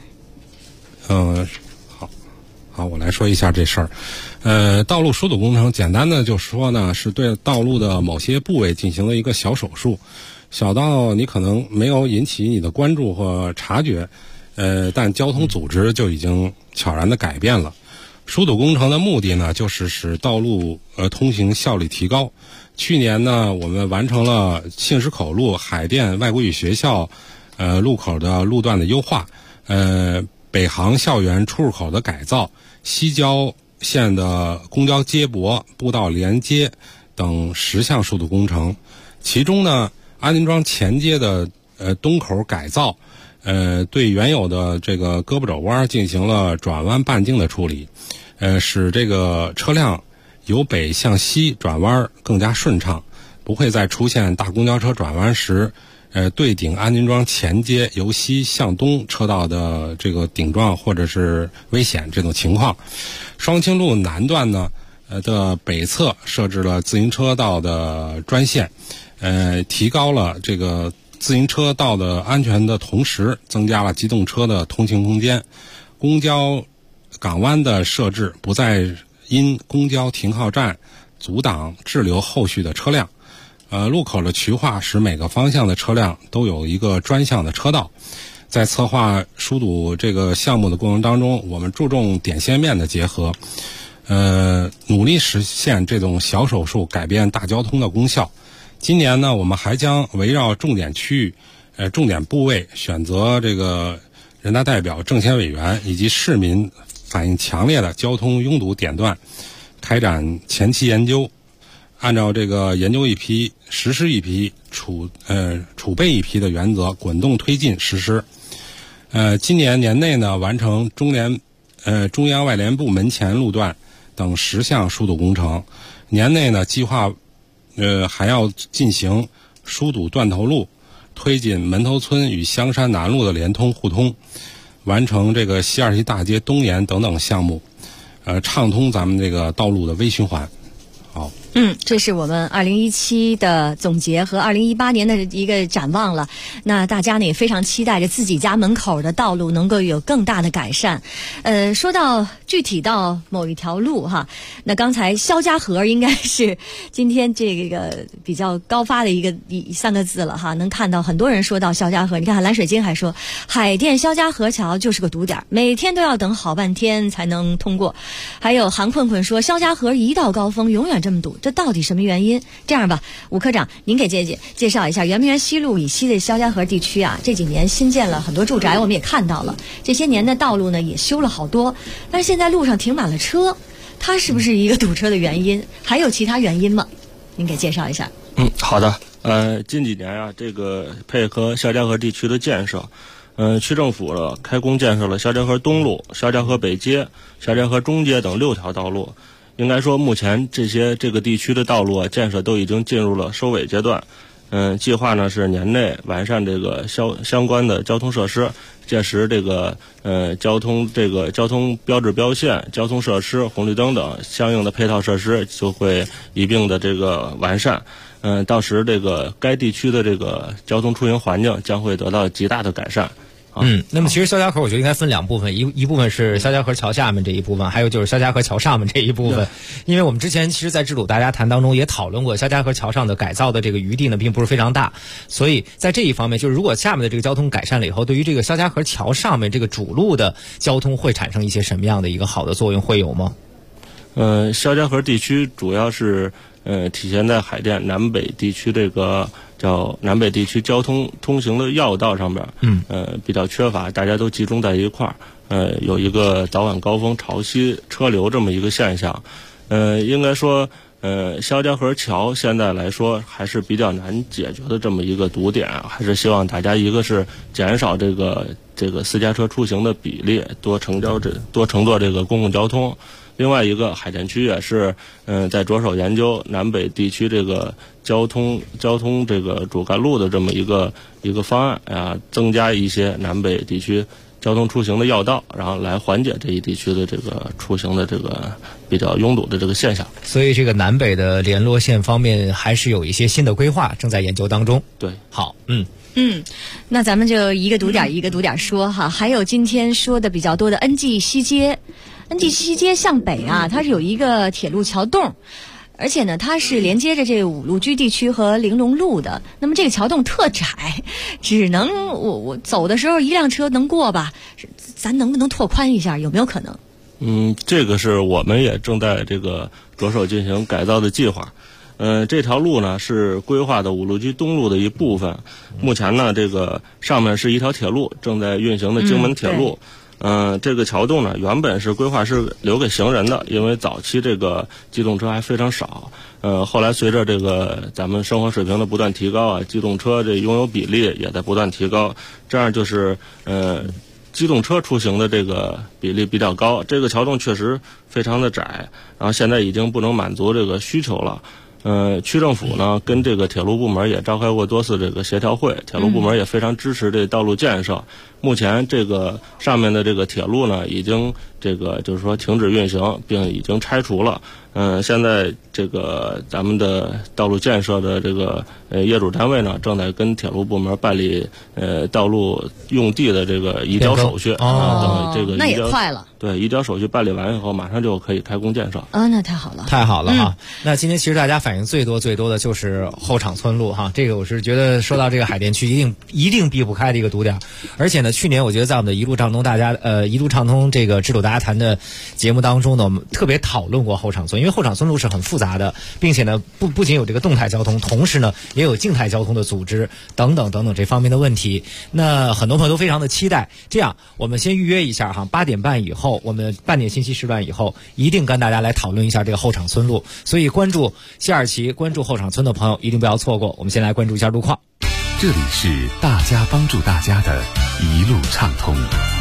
好，我来说一下这事儿。道路疏堵工程，简单的就说呢，是对道路的某些部位进行了一个小手术，小到你可能没有引起你的关注或察觉，但交通组织就已经悄然的改变了。疏堵工程的目的呢，就是使道路通行效率提高。去年呢，我们完成了杏石口路海淀外国语学校路口的路段的优化，北航校园出入口的改造，西郊线的公交接驳、步道连接等10项疏堵工程。其中呢，安林庄前街的东口改造，对原有的这个胳膊肘弯进行了转弯半径的处理，使这个车辆由北向西转弯更加顺畅，不会再出现大公交车转弯时对顶安林庄前街由西向东车道的这个顶撞或者是危险这种情况。双清路南段呢的北侧设置了自行车道的专线，提高了这个自行车道的安全的同时，增加了机动车的通行空间。公交港湾的设置不再因公交停靠站阻挡滞留后续的车辆。路口的渠化使每个方向的车辆都有一个专项的车道。在策划疏堵这个项目的过程当中，我们注重点线面的结合，努力实现这种小手术改变大交通的功效。今年呢，我们还将围绕重点区域、重点部位，选择这个人大代表、政协委员以及市民反映强烈的交通拥堵点段，开展前期研究，按照这个研究一批、实施一批、储备一批的原则，滚动推进实施。今年年内呢，完成中央外联部门前路段等10项疏堵工程。年内呢，计划还要进行疏堵断头路，推进门头村与香山南路的联通互通，完成这个西二旗大街东延等等项目，畅通咱们这个道路的微循环。好。 这是我们2017的总结和2018年的一个展望了。那大家呢也非常期待着自己家门口的道路能够有更大的改善。说到具体到某一条路哈，那刚才肖家河应该是今天这个比较高发的3个字了哈，能看到很多人说到肖家河。你看蓝水晶还说海淀肖家河桥就是个堵点，每天都要等好半天才能通过。还有韩困困说肖家河一到高峰永远这么堵，这到底什么原因？这样吧，吴科长，您给介绍一下圆明园西路以西的肖家河地区啊，这几年新建了很多住宅，我们也看到了。这些年的道路呢也修了好多，但是现在路上停满了车，它是不是一个堵车的原因？还有其他原因吗？您给介绍一下。 好的。近几年啊，这个配合肖家河地区的建设，区政府了开工建设了肖家河东路、肖家河北街、肖家河中街等6条道路。应该说，目前这个地区的道路建设都已经进入了收尾阶段。计划呢是年内完善这个相关的交通设施，届时这个交通标志标线、交通设施、红绿灯等相应的配套设施就会一并的这个完善。到时这个该地区的这个交通出行环境将会得到极大的改善。 那么其实肖家河我觉得应该分2部分，一部分是肖家河桥下面这一部分，还有就是肖家河桥上面这一部分。因为我们之前其实在知鲁大家谈当中也讨论过，肖家河桥上的改造的这个余地呢并不是非常大，所以在这一方面，就是如果下面的这个交通改善了以后，对于这个肖家河桥上面这个主路的交通会产生一些什么样的一个好的作用，会有吗？ 肖家河地区主要是体现在海淀南北地区这个叫南北地区交通通行的要道上面，比较缺乏，大家都集中在一块儿，有一个早晚高峰潮汐车流这么一个现象。应该说， 肖家河桥现在来说还是比较难解决的这么一个堵点，还是希望大家一个是减少这个私家车出行的比例，多乘坐这个公共交通。另外一个海淀区也是在着手研究南北地区这个交通这个主干路的这么一个方案啊，增加一些南北地区交通出行的要道，然后来缓解这一地区的这个出行的这个比较拥堵的这个现象。 所以这个南北的联络线方面还是有一些新的规划正在研究当中。 对， 好， 那咱们就一个堵点一个堵点说哈。还有今天说的比较多的恩济西街向北啊，它是有一个铁路桥洞，而且呢，它是连接着这个五路居地区和玲珑路的。那么这个桥洞特窄，只能我走的时候一辆车能过吧？咱能不能拓宽一下？有没有可能？ 这个是我们也正在这个着手进行改造的计划。这条路呢是规划的五路居东路的一部分。目前呢，这个上面是一条铁路正在运行的京门铁路。这个桥洞呢，原本是规划是留给行人的，因为早期这个机动车还非常少。后来随着这个咱们生活水平的不断提高啊，机动车这拥有比例也在不断提高，这样就是机动车出行的这个比例比较高。这个桥洞确实非常的窄，然后现在已经不能满足这个需求了。区政府呢跟这个铁路部门也召开过多次这个协调会，铁路部门也非常支持这道路建设。目前这个上面的这个铁路呢，已经这个就是说停止运行，并已经拆除了。现在这个咱们的道路建设的这个业主单位呢，正在跟铁路部门办理道路用地的这个移交手续等这个那也快了。 对，移交手续办理完以后，马上就可以开工建设。 那太好了， 太好了哈。那今天其实大家反映最多的就是后厂村路哈，这个我是觉得说到这个海淀区一定避不开的一个堵点。而且呢，去年我觉得在我们的一路畅通这个知堵大家谈的节目当中呢，我们特别讨论过后厂村，因为后厂村路是很复杂的，并且呢不仅有这个动态交通，同时呢也有静态交通的组织等等这方面的问题。那很多朋友都非常的期待，这样我们先预约一下哈，8点半以后，我们半点信息时段以后，一定跟大家来讨论一下这个后厂村路。所以关注西二旗、关注后厂村的朋友一定不要错过。我们先来关注一下路况。 这里是大家帮助大家的一路畅通。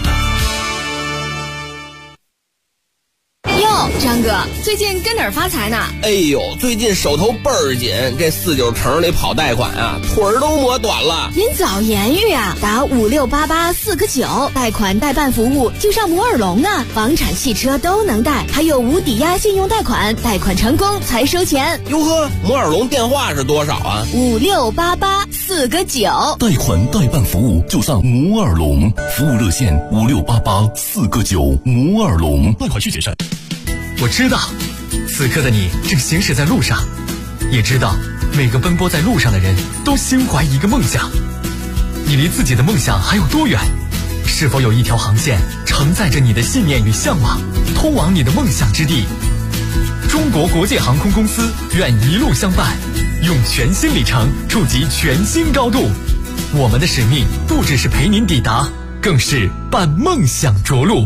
张哥，最近跟哪儿发财呢？ 哎呦，最近手头倍儿紧，这49城里跑贷款啊，腿儿都磨短了。 您早言语啊，打5688-4个9，贷款代办服务就上摩尔龙啊，房产、汽车都能贷，还有无抵押信用贷款，贷款成功才收钱。 哟呵，摩尔龙电话是多少啊 ？5688-4个9， 贷款代办服务就上摩尔龙，服务热线5688-4个9，摩尔龙，贷款需谨慎。 我知道，此刻的你正行驶在路上，也知道每个奔波在路上的人都心怀一个梦想。你离自己的梦想还有多远？是否有一条航线承载着你的信念与向往，通往你的梦想之地？中国国际航空公司愿一路相伴，用全新里程触及全新高度。我们的使命不只是陪您抵达，更是伴梦想着陆。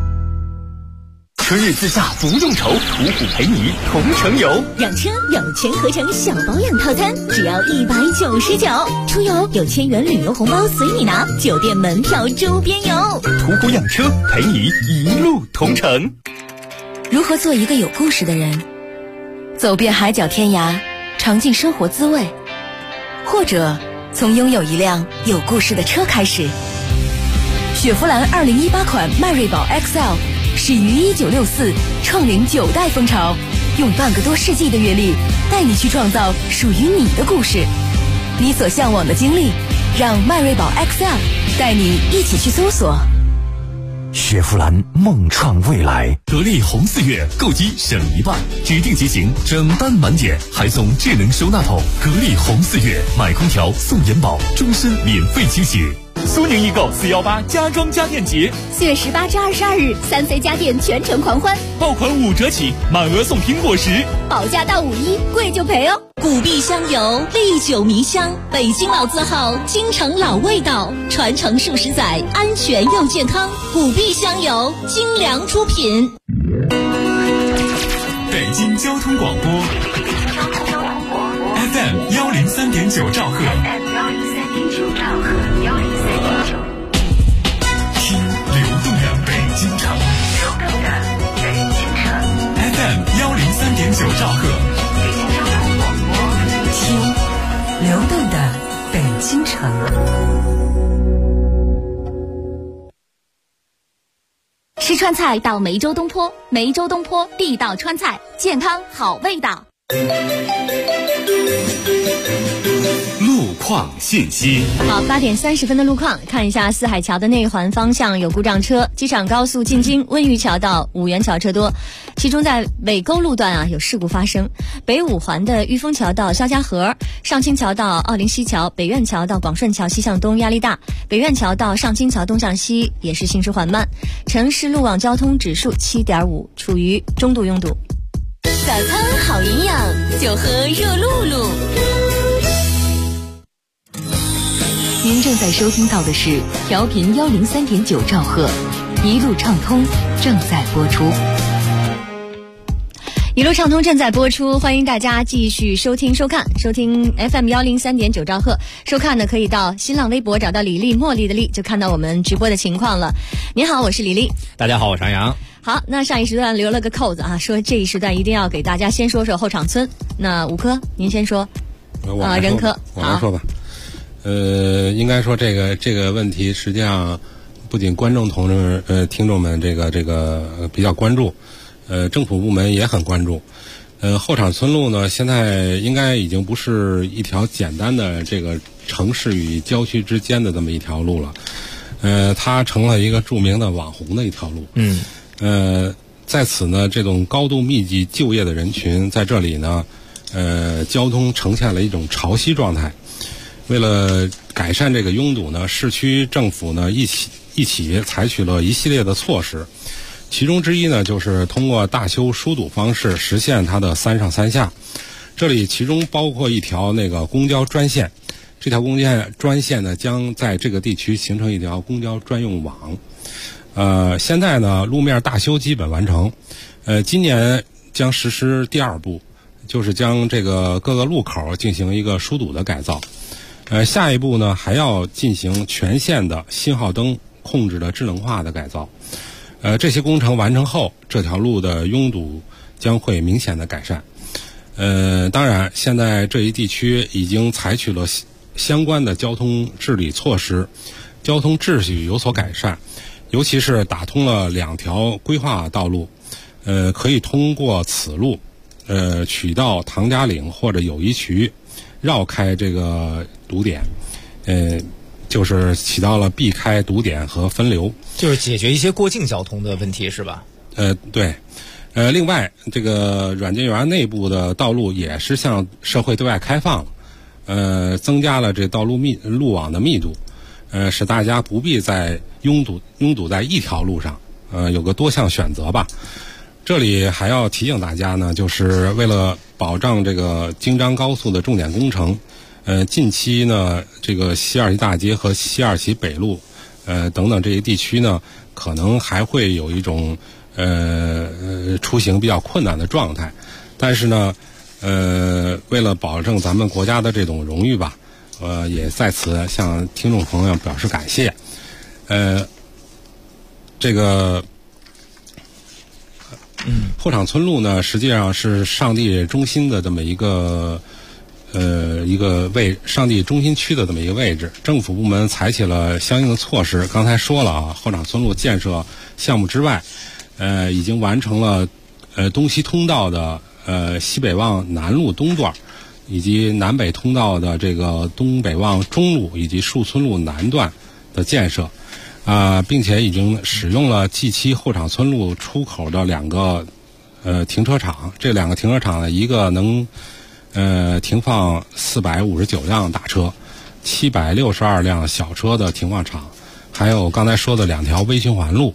春日自驾不用愁，途虎陪你同城游。 养车有全合成小保养套餐，只要199。出游有1000元旅游红包随你拿，酒店门票周边游。 途虎养车陪你一路同城。 如何做一个有故事的人？走遍海角天涯，尝尽生活滋味，或者从拥有一辆有故事的车开始。雪佛兰2018款迈锐宝 XL。始于1964，创领9代风潮，用半个多世纪的阅历，带你去创造属于你的故事，你所向往的经历，让迈锐宝 XL 带你一起去搜索。 雪佛兰梦创未来， 格力红4月购机省1万，指定机型整单满减，还送智能收纳桶。格力红4月，买空调送延保，终身免费清洗。 苏宁易购418家装家电节 ，4月18至22日，3C 家电全程狂欢， 爆款5折起，满额送苹果10， 保价到51，贵就赔哦。 古碧香油，历久弥香，北京老字号，京城老味道，传承数十载，安全又健康。古碧香油，精良出品。 北京交通广播 103.9兆赫。听流动的北京城。FM 103.9兆赫。 听流动的北京城。 吃川菜到梅州东坡，梅州东坡地道川菜，健康好味道。 路况信息。 好，8点30分的路况，看一下四海桥的内环方向有故障车，机场高速进京温榆桥到五元桥车多，其中在尾沟路段有事故发生。北五环的玉峰桥到肖家河，上清桥到奥林西桥，北苑桥到广顺桥西向东压力大，北苑桥到上清桥东向西也是行驶缓慢。城市路网交通指数7.5，处于中度拥堵。 早餐好营养，就喝热露露。 您正在收听到的是调频103.9兆赫，一路畅通正在播出。 一路畅通正在播出，欢迎大家继续收听 FM 103.9兆赫。收看呢，可以到新浪微博找到李丽茉莉的丽，就看到我们直播的情况了。您好，我是李丽。 大家好，我是杨洋。 好，那上一时段留了个扣子说这一时段一定要给大家先说说后场村。那吴科您先说。任科， 我来说吧。应该说这个问题，实际上不仅观众同志听众们这个比较关注，政府部门也很关注。后场村路呢，现在应该已经不是一条简单的这个城市与郊区之间的这么一条路了，它成了一个著名的网红的一条路。在此呢，这种高度密集就业的人群在这里呢，交通呈现了一种潮汐状态。为了改善这个拥堵呢，市区政府呢一起采取了一系列的措施，其中之一呢就是通过大修疏堵方式实现它的3上3下。这里其中包括一条那个公交专线，这条公交专线呢将在这个地区形成一条公交专用网。现在呢路面大修基本完成，今年将实施第2步，就是将这个各个路口进行一个疏堵的改造。下一步呢还要进行全线的信号灯控制的智能化的改造。这些工程完成后，这条路的拥堵将会明显的改善。当然现在这一地区已经采取了相关的交通治理措施，交通秩序有所改善，尤其是打通了2条规划道路，可以通过此路取到唐家岭或者友谊渠，绕开这个堵点，就是起到了避开堵点和分流， 就是解决一些过境交通的问题，是吧？ 对。另外，这个软件园内部的道路也是向社会对外开放了，增加了这道路路网的密度，使大家不必再拥堵在一条路上，有个多项选择吧。这里还要提醒大家呢，就是为了保障这个京张高速的重点工程，近期呢，这个西二旗大街和西二旗北路，等等这些地区呢，可能还会有一种出行比较困难的状态。但是呢，为了保证咱们国家的这种荣誉吧，也在此向听众朋友表示感谢。这个。后场村路呢，实际上是上地中心的这么一个上地中心区的这么一个位置。政府部门采取了相应的措施。刚才说了后场村路建设项目之外，已经完成了东西通道的西北望南路东段，以及南北通道的这个东北望中路以及树村路南段的建设。并且已经使用了 G7 后场村路出口的2个停车场，这2个停车场呢，一个能停放459辆大车，762辆小车的停放场，还有刚才说的2条微循环路，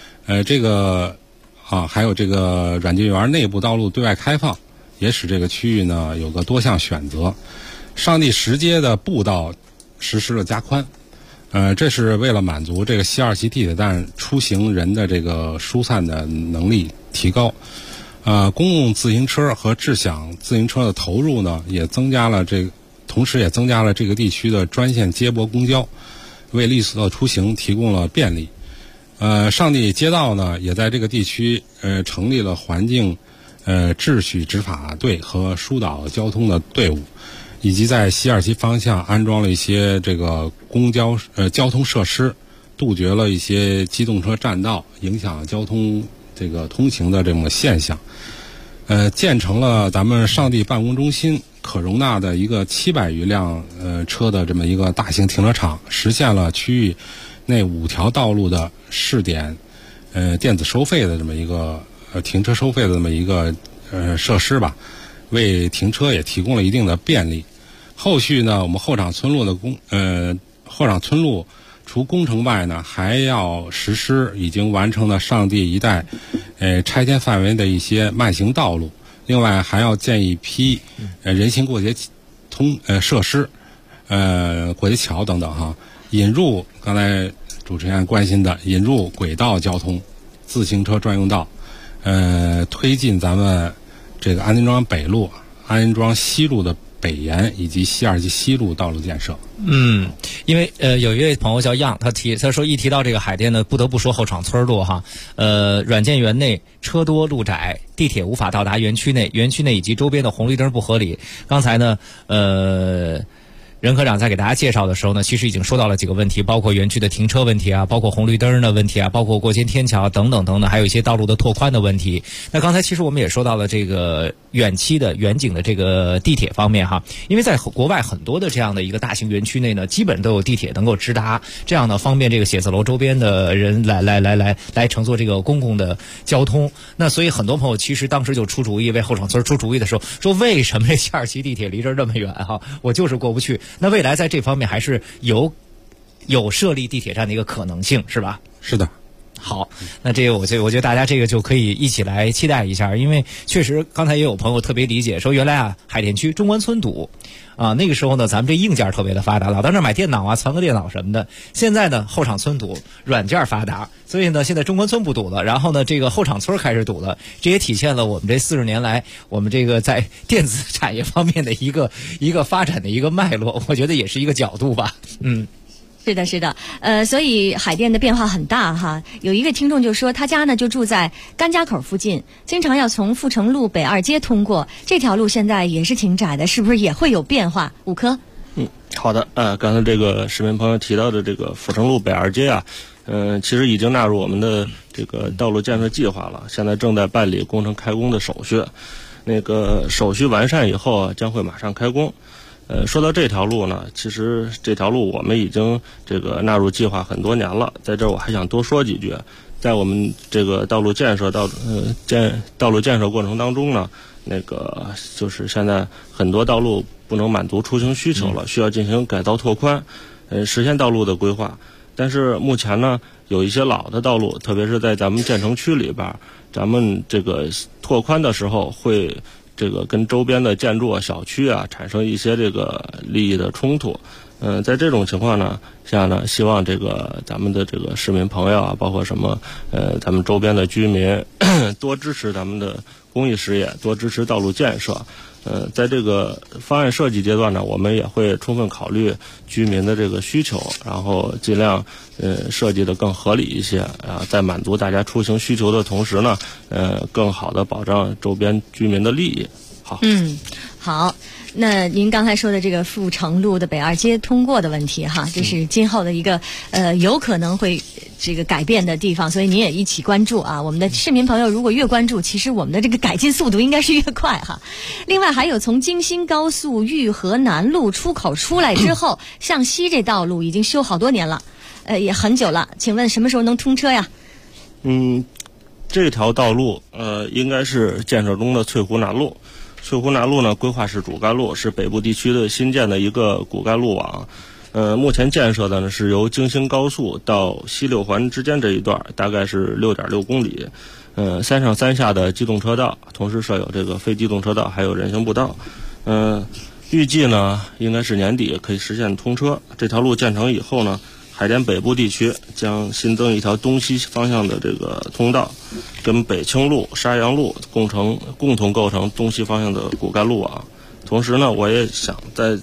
还有这个软件园内部道路对外开放，也使这个区域呢有个多项选择。上地10街的步道实施了加宽。这是为了满足这个西二旗地铁站出行人的这个疏散的能力提高。公共自行车和智享自行车的投入呢，也增加了同时也增加了这个地区的专线接驳公交，为绿色出行提供了便利。上地街道呢，也在这个地区成立了环境秩序执法队和疏导交通的队伍，以及在西二旗方向安装了一些这个交通设施，杜绝了一些机动车占道，影响交通这个通行的这么现象。建成了咱们上地办公中心，可容纳的一个700余辆车的这么一个大型停车场，实现了区域内5条道路的试点电子收费的这么一个停车收费的这么一个设施吧，为停车也提供了一定的便利。后续呢，我们后场村路除工程外呢，还要实施已经完成的上地一带拆迁范围的一些慢行道路，另外还要建一批人行过街设施，过街桥等等哈，引入刚才主持人关心的引入轨道交通、自行车专用道，推进咱们这个安定庄北路、安定庄西路的北延以及西二旗西路道路建设。 因为有一位朋友叫样，他说一提到这个海淀呢，不得不说后厂村路哈。软件园内车多路窄，地铁无法到达园区内，园区内以及周边的红绿灯不合理。刚才呢，任科长在给大家介绍的时候呢，其实已经说到了几个问题，包括园区的停车问题啊，包括红绿灯的问题啊，包括过街天桥等等等等，还有一些道路的拓宽的问题。那刚才其实我们也说到了这个远景的这个地铁方面哈，因为在国外很多的这样的一个大型园区内呢，基本都有地铁能够直达，这样呢方便这个写字楼周边的人来乘坐这个公共的交通。那所以很多朋友其实当时就出主意，为后厂村出主意的时候说，为什么这西二旗地铁离这儿这么远哈，我就是过不去。那未来在这方面还是有设立地铁站的一个可能性，是吧？ 是的。 好，那这个我觉得大家这个就可以一起来期待一下，因为确实刚才也有朋友特别理解说，原来啊海淀区中关村堵啊，那个时候呢咱们这硬件特别的发达，老到那买电脑啊、藏个电脑什么的。现在呢后厂村堵，软件发达，所以呢现在中关村不堵了，然后呢这个后厂村开始堵了，这也体现了我们这40年来我们这个在电子产业方面的一个发展的一个脉络，我觉得也是一个角度吧。 是的，所以海淀的变化很大哈。有一个听众就说，他家呢就住在甘家口附近，经常要从阜成路北2街通过，这条路现在也是挺窄的，是不是也会有变化？武科？ 好的，刚才这个市民朋友提到的这个阜成路北2街啊，其实已经纳入我们的这个道路建设计划了，现在正在办理工程开工的手续，那个手续完善以后啊，将会马上开工。说到这条路呢，其实这条路我们已经这个纳入计划很多年了，在这儿我还想多说几句。在我们这个道路建设过程当中呢，那个就是现在很多道路不能满足出行需求了，需要进行改造拓宽，实现道路的规划。但是目前呢，有一些老的道路，特别是在咱们建成区里边，咱们这个拓宽的时候会这个跟周边的建筑啊、小区啊产生一些这个利益的冲突。在这种情况下呢，希望这个咱们的这个市民朋友啊，包括什么咱们周边的居民多支持咱们的公益事业，多支持道路建设。在这个方案设计阶段呢，我们也会充分考虑居民的这个需求，然后尽量设计的更合理一些啊，在满足大家出行需求的同时呢，更好的保障周边居民的利益。好。 好。那您刚才说的这个阜成路的北2街通过的问题哈，这是今后的一个有可能会这个改变的地方，所以您也一起关注啊。我们的市民朋友如果越关注，其实我们的这个改进速度应该是越快哈。另外还有从京新高速玉河南路出口出来之后，向西这道路已经修好多年了，也很久了，请问什么时候能通车呀？ 这条道路应该是建设中的翠湖南路。翠湖南路呢，规划是主干路，是北部地区的新建的一个骨干路网。目前建设的呢是由京新高速到西六环之间这一段，大概是6.6公里。3上3下的机动车道，同时设有这个非机动车道，还有人行步道。预计呢应该是年底可以实现通车。这条路建成以后呢，海淀北部地区将新增一条东西方向的这个通道，跟北清路、沙洋路共同构成东西方向的骨干路网。同时呢，我也想在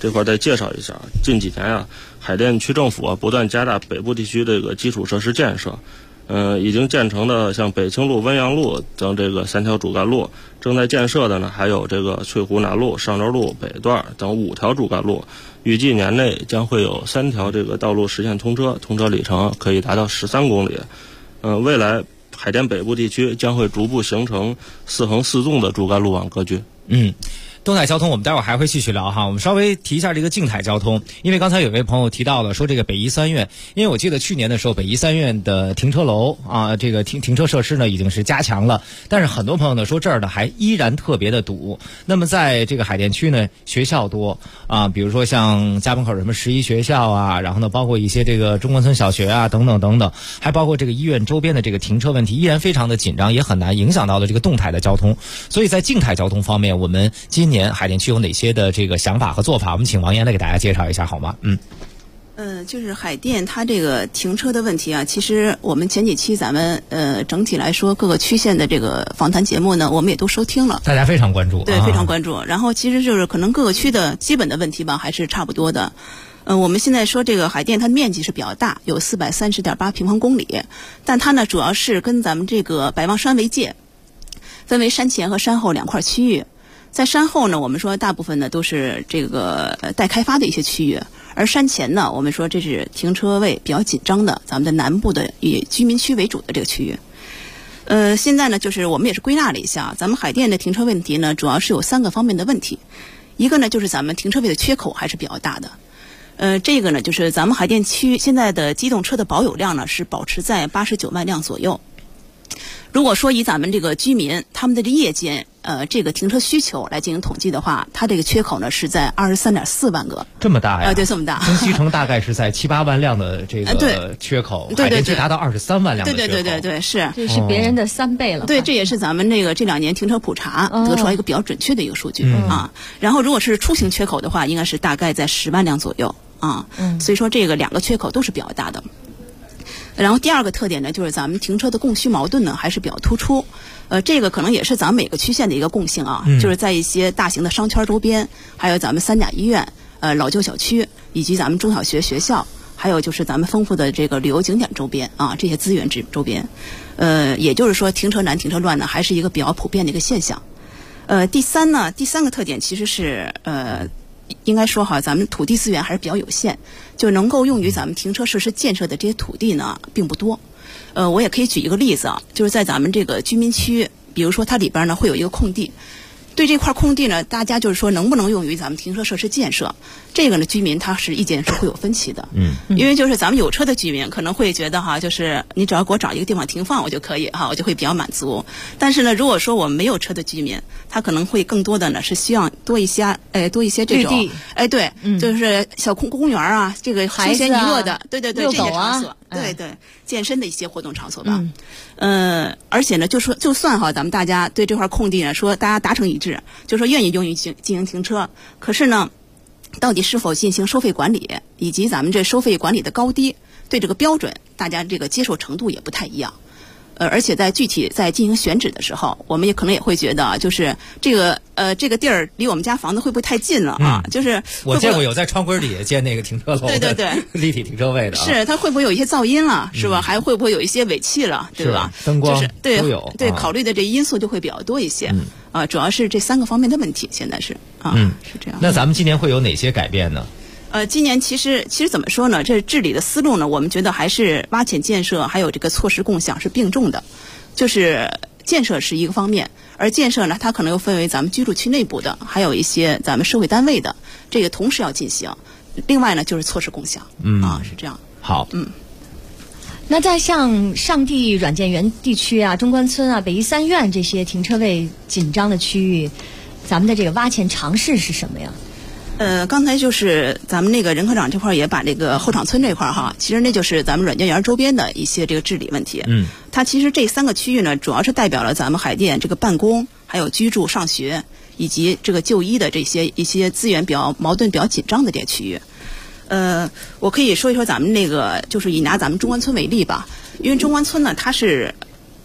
这块再介绍一下。近几年啊，海淀区政府不断加大北部地区这个基础设施建设。已经建成的像北清路、温阳路等这个3条主干路，正在建设的呢还有这个翠湖南路、上州路北段等5条主干路，预计年内将会有3条这个道路实现通车，通车里程可以达到13公里。未来海淀北部地区将会逐步形成4横4纵的主干路网格局。 动态交通我们待会儿还会继续聊哈，我们稍微提一下这个静态交通，因为刚才有位朋友提到了说这个北医3院，因为我记得去年的时候北医3院的停车楼啊，这个停车设施呢已经是加强了，但是很多朋友呢说这儿呢还依然特别的堵。那么在这个海淀区呢学校多啊，比如说像家门口什么11学校啊，然后呢包括一些这个中关村小学啊等等等等，还包括这个医院周边的这个停车问题依然非常的紧张，也很难影响到了这个动态的交通。所以在静态交通方面，我们今年海淀区有哪些的这个想法和做法？我们请王岩来给大家介绍一下好吗？ 就是海淀它这个停车的问题啊，其实我们前几期咱们整体来说各个区县的这个访谈节目呢，我们也都收听了， 大家非常关注， 对，非常关注。然后其实就是可能各个区的基本的问题吧，还是差不多的。我们现在说这个海淀它面积是比较大，有430.8平方公里，但它呢主要是跟咱们这个百望山为界，分为山前和山后2块区域。在山后呢，我们说大部分呢都是这个待开发的一些区域，而山前呢，我们说这是停车位比较紧张的，咱们的南部的以居民区为主的这个区域。现在呢，就是我们也是归纳了一下，咱们海淀的停车问题呢，主要是有3个方面的问题。一个呢，就是咱们停车位的缺口还是比较大的。这个呢，就是咱们海淀区现在的机动车的保有量呢，是保持在89万辆左右。如果说以咱们这个居民他们的夜间这个停车需求来进行统计的话，它这个缺口呢是在23.4万个。 这么大呀？ 对，这么大。 跟西城大概是在7、8万辆的这个缺口，海淀区达到23万辆的缺口。 对，是。 这是别人的3倍了。 对，这也是咱们这2年停车普查得出来一个比较准确的一个数据啊。然后如果是出行缺口的话，应该是大概在10万辆左右啊。所以说这个2个缺口都是比较大的。然后第2个特点呢，就是咱们停车的供需矛盾呢还是比较突出。这个可能也是咱们每个区县的一个共性啊，就是在一些大型的商圈周边，还有咱们3甲医院、老旧小区，以及咱们中小学学校，还有就是咱们丰富的这个旅游景点周边啊，这些资源周边，也就是说停车难、停车乱呢，还是一个比较普遍的一个现象。第3个特点其实是应该说哈，咱们土地资源还是比较有限，就能够用于咱们停车设施建设的这些土地呢，并不多。我也可以举一个例子啊，就是在咱们这个居民区，比如说它里边呢会有一个空地，对这块空地呢，大家就是说能不能用于咱们停车设施建设，这个呢居民他是意见是会有分歧的。因为就是咱们有车的居民可能会觉得哈，就是你只要给我找一个地方停放我就可以哈，我就会比较满足。但是呢，如果说我们没有车的居民，他可能会更多的呢是希望多一些这种对，就是小公园啊，这个休闲娱乐的，对这些场所，对健身的一些活动场所吧。而且呢，就算哈，咱们大家对这块空地呢说大家达成一致，就说愿意用于进行停车，可是呢，到底是否进行收费管理，以及咱们这收费管理的高低，对这个标准，大家这个接受程度也不太一样。而且在具体在进行选址的时候，我们也可能也会觉得，就是这个地儿离我们家房子会不会太近了啊？就是我见过有在窗柜底下建那个停车楼， 对， 立体停车位的， 是它会不会有一些噪音了，是吧？还会不会有一些尾气了，对吧？ 灯光就是都有， 对，考虑的这因素就会比较多一些。主要是这3个方面的问题，现在是是这样。 那咱们今年会有哪些改变呢？ 今年其实怎么说呢？这治理的思路呢，我们觉得还是挖潜建设还有这个措施共享是并重的。就是建设是一个方面，而建设呢，它可能又分为咱们居住区内部的，还有一些咱们社会单位的，这个同时要进行。另外呢，就是措施共享，是这样。 好， 那在像上地软件园地区啊、中关村啊、北医3院这些停车位紧张的区域，咱们的这个挖潜尝试是什么呀？ 刚才就是咱们那个任科长这块也把这个后场村这块哈，其实那就是咱们软件园周边的一些这个治理问题。它其实这3个区域呢，主要是代表了咱们海淀这个办公、还有居住、上学以及这个就医的这些一些资源比较矛盾、比较紧张的这些区域。我可以说一说咱们那个，就是以拿咱们中关村为例吧，因为中关村呢，它是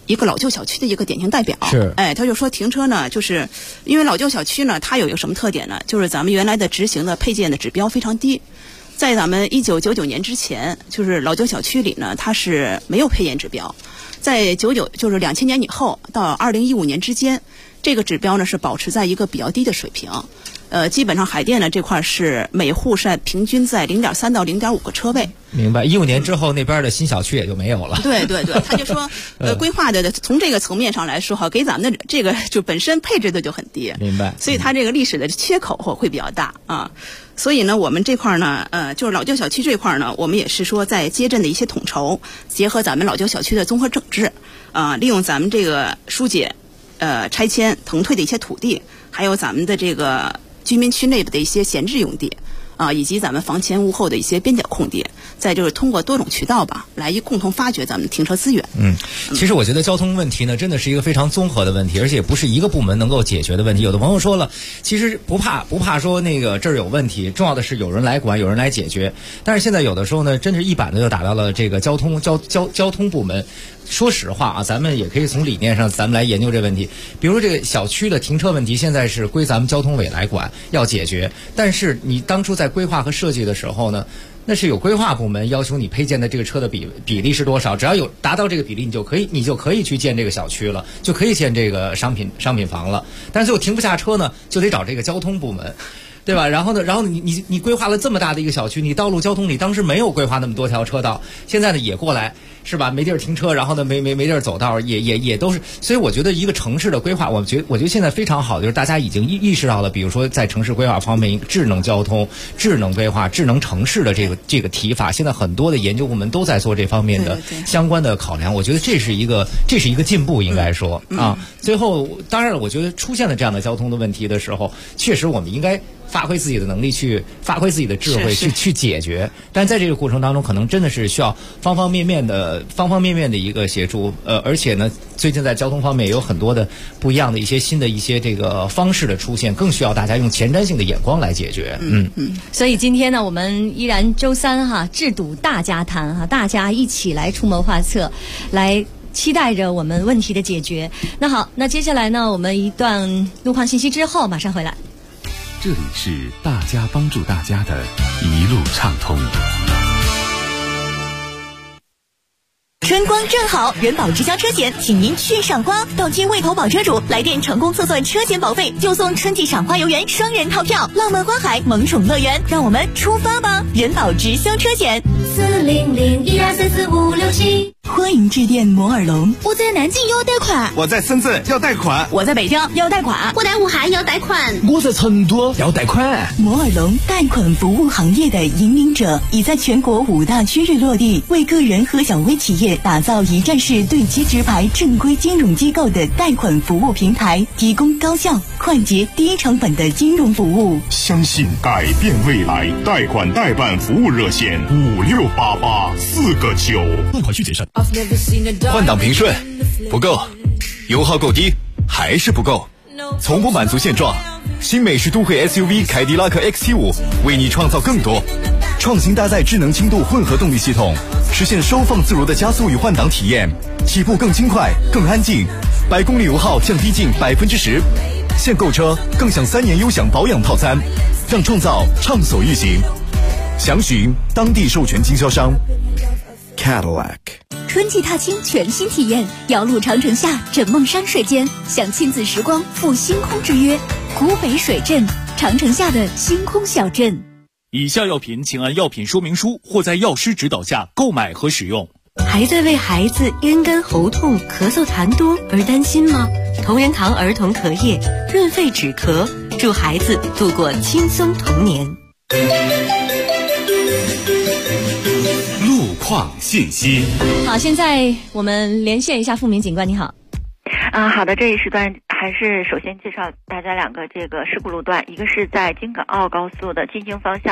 一个老旧小区的一个典型代表。 是， 他就说停车呢，就是因为老旧小区呢，它有一个什么特点呢？就是咱们原来的执行的配件的指标非常低。在咱们1999年之前，就是老旧小区里呢，它是没有配件指标。在就是2000年以后到2015年之间，这个指标呢是保持在一个比较低的水平。基本上海淀呢这块是每户是平均在0.3到0.5个车位。 明白。15年之后那边的新小区也就没有了。 对，他就说规划的从这个层面上来说哈，给咱们的这个就本身配置的就很低。 明白。 所以它这个历史的缺口会比较大啊。所以呢，我们这块呢，就是老旧小区这块呢，我们也是说在街镇的一些统筹，结合咱们老旧小区的综合整治，利用咱们这个疏解、拆迁腾退的一些土地，还有咱们的这个居民区内部的一些闲置用地，以及咱们房前屋后的一些边角空地，再就是通过多种渠道吧，来共同发掘咱们停车资源。 其实我觉得交通问题呢，真的是一个非常综合的问题，而且不是一个部门能够解决的问题。有的朋友说了，其实不怕说那个这儿有问题，重要的是有人来管，有人来解决。但是现在有的时候呢，真是一板子就打到了这个交通部门。说实话啊，咱们也可以从理念上咱们来研究这问题。比如说这个小区的停车问题，现在是归咱们交通委来管，要解决。但是你当初在规划和设计的时候呢，那是有规划部门要求你配建的这个车的比例是多少，只要有达到这个比例，你就可以去建这个小区了，就可以建这个商品房了。但是最后停不下车呢，就得找这个交通部门。对吧？然后你规划了这么大的一个小区，你道路交通你当时没有规划那么多条车道，现在呢也过来是吧？没地儿停车，然后呢没地儿走道，也都是。所以我觉得一个城市的规划，我觉得现在非常好，就是大家已经意识到了，比如说在城市规划方面，智能交通、智能规划、智能城市的这个提法，现在很多的研究部门都在做这方面的相关的考量。我觉得这是一个进步，应该说啊。最后，当然了，我觉得出现了这样的交通的问题的时候，确实我们应该发挥自己的能力，去发挥自己的智慧，去解决。但在这个过程当中，可能真的是需要方方面面的一个协助。而且呢，最近在交通方面也有很多的不一样的一些新的一些这个方式的出现，更需要大家用前瞻性的眼光来解决。 所以今天呢，我们依然周三哈，制堵大家谈哈，大家一起来出谋划策，来期待着我们问题的解决。那好，那接下来呢，我们一段路况信息之后马上回来。 这里是大家帮助大家的一路畅通。 春光正好，人保直销车险，请您去赏花。到期未投保车主，来电成功测算车险保费，就送春季赏花游园双人套票，浪漫花海萌宠乐园。让我们出发吧！人保直销车险，40012344567。欢迎致电摩尔龙。 我在南京要贷款， 我在深圳要贷款， 我在北京要贷款， 我在武汉要贷款， 我在成都要贷款。 摩尔龙贷款服务行业的引领者，已在全国5大区域落地，为个人和小微企业打造一站式对接直排正规金融机构的贷款服务平台，提供高效、快捷、低成本的金融服务。 相信改变未来，贷款代办服务热线5688 4个9。 贷款需谨慎。 换挡平顺不够，油耗够低还是不够，从不满足现状。新美式都会 SUV 凯迪拉克 XT5 为你创造更多，创新搭载智能轻度混合动力系统，实现收放自如的加速与换挡体验，起步更轻快更安静，100公里油耗降低近10%。现购车更享3年优享保养套餐，让创造畅所欲行。详询当地授权经销商 Cadillac。 春季踏青全新体验，遥路长城下枕梦山水间，享亲子时光赴星空之约。古北水镇，长城下的星空小镇。 以下药品请按药品说明书或在药师指导下购买和使用。 还在为孩子咽干喉痛、咳嗽痰多而担心吗？同仁堂儿童咳液润肺止咳，助孩子度过轻松童年。 路况信息。 好，现在我们连线一下付明警官，你好。 好的，这一时段还是首先介绍大家2个这个事故路段，一个是在京港澳高速的进京方向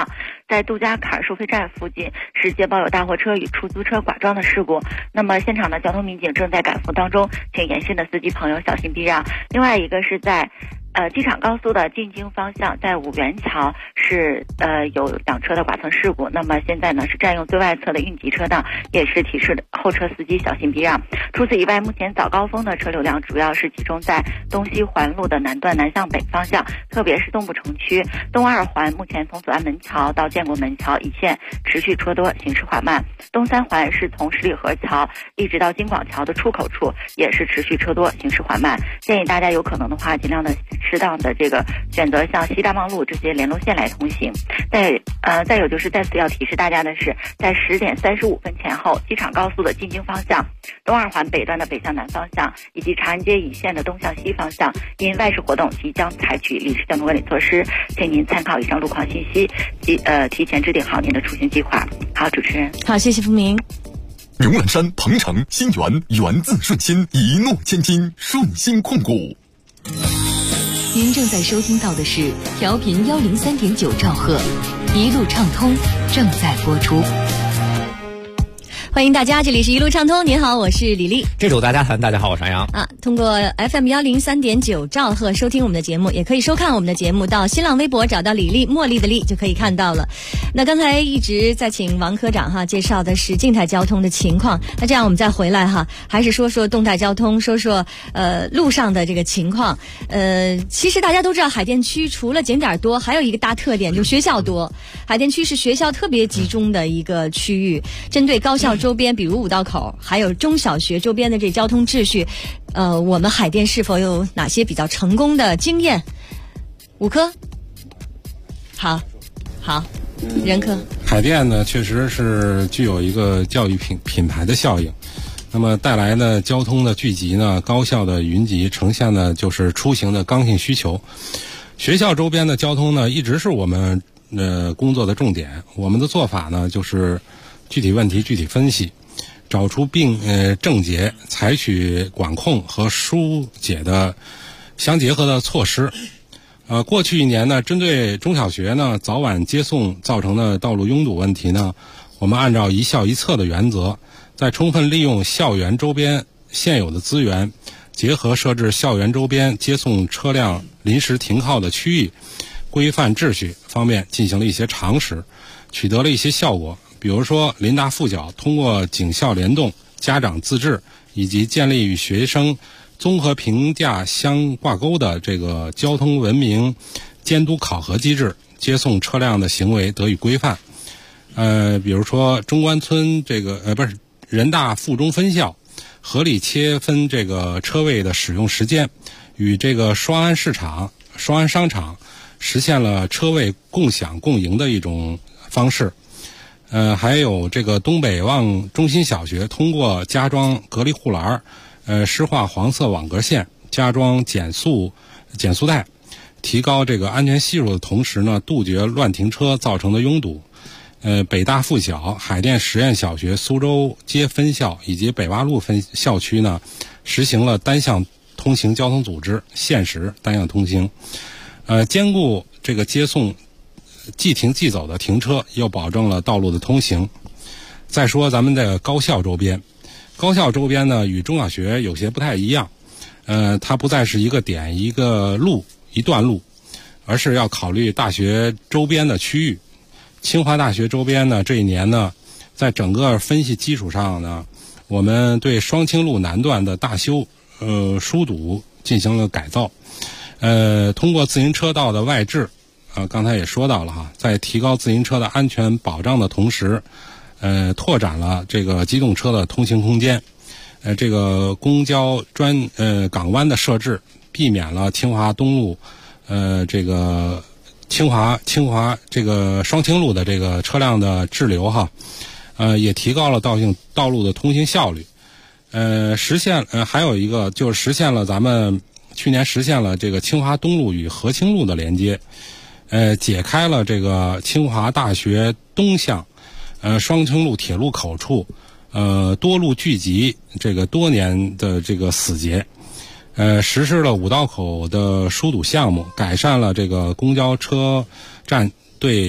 在杜家坎收费站附近是接报有大货车与出租车剐撞的事故。那么现场的交通民警正在赶赴当中，请沿线的司机朋友小心避让。另外一个是在机场高速的进京方向，在五元桥是有两车的剐蹭事故。那么现在呢是占用最外侧的运集车道，也是提示后车司机小心避让。除此以外，目前早高峰的车流量主要是集中在东西环路的南段南向北方向，特别是东部城区。东二环目前从左安门桥到建国门桥一线持续车多，行驶缓慢。东三环是从十里河桥一直到京广桥的出口处，也是持续车多，行驶缓慢。建议大家有可能的话，尽量的适当的这个选择像西大望路这些联络线来通行。再有就是再次要提示大家的是，在10点35分前后，机场高速的进京方向、东二环北段的北向南方向以及长安街一线的东向西方向，因外事活动即将采取临时交通管理措施，请您参考以上路况信息，提前制定好您的出行计划。好，主持人。 好，谢谢付明。 牛栏山、鹏城、新源，源自顺心，一诺千金，顺心控股。 您正在收听到的是调频103.9兆赫，一路畅通正在播出。 欢迎大家，这里是一路畅通。您好，我是李丽。 这主大家谈，大家好，我是杨洋。 通过 FM 103.9兆赫收听我们的节目，也可以收看我们的节目，到新浪微博找到李丽，茉莉的丽就可以看到了。那刚才一直在请王科长介绍的是静态交通的情况，那这样我们再回来还是说说动态交通，说说路上的这个情况。其实大家都知道，海淀区除了景点多，还有一个大特点就是学校多。海淀区是学校特别集中的一个区域，针对高校周边，比如五道口，还有中小学周边的这交通秩序，我们海淀是否有哪些比较成功的经验？武科，好，任科。 海淀呢，确实是具有一个教育品牌的效应，那么带来的交通的聚集呢，高校的云集，呈现的就是出行的刚性需求。学校周边的交通呢，一直是我们工作的重点。我们的做法呢，就是具体问题具体分析，找出症结，采取管控和疏解的相结合的措施。过去1年呢，针对中小学呢早晚接送造成的道路拥堵问题呢，我们按照一校一策的原则，在充分利用校园周边现有的资源，结合设置校园周边接送车辆临时停靠的区域，规范秩序方面进行了一些尝试，取得了一些效果。比如说，林大附小通过警校联动、家长自治以及建立与学生综合评价相挂钩的这个交通文明监督考核机制，接送车辆的行为得以规范。比如说中关村人大附中分校合理切分这个车位的使用时间，与这个双安商场实现了车位共享共赢的一种方式。还有这个东北望中心小学通过加装隔离护栏，施画黄色网格线，加装减速带，提高这个安全系数的同时呢，杜绝乱停车造成的拥堵。北大附小、海淀实验小学、苏州街分校以及北洼路分校区呢，实行了单向通行交通组织，限时单向通行，兼顾这个接送即停即走的停车，又保证了道路的通行。再说咱们的高校周边呢，与中小学有些不太一样，它不再是一个点一个路一段路，而是要考虑大学周边的区域。清华大学周边呢，这一年呢，在整个分析基础上呢，我们对双清路南段的大修疏堵进行了改造，通过自行车道的外置，刚才也说到了在提高自行车的安全保障的同时，拓展了这个机动车的通行空间。这个公交港湾的设置，避免了清华东路，这个清华这个双清路的这个车辆的滞留也提高了道路的通行效率。还有一个就是实现了咱们去年实现了这个清华东路与和清路的连接。解开了这个清华大学东向双清路铁路口处多路聚集这个多年的这个死结，实施了五道口的疏堵项目，改善了这个公交车站对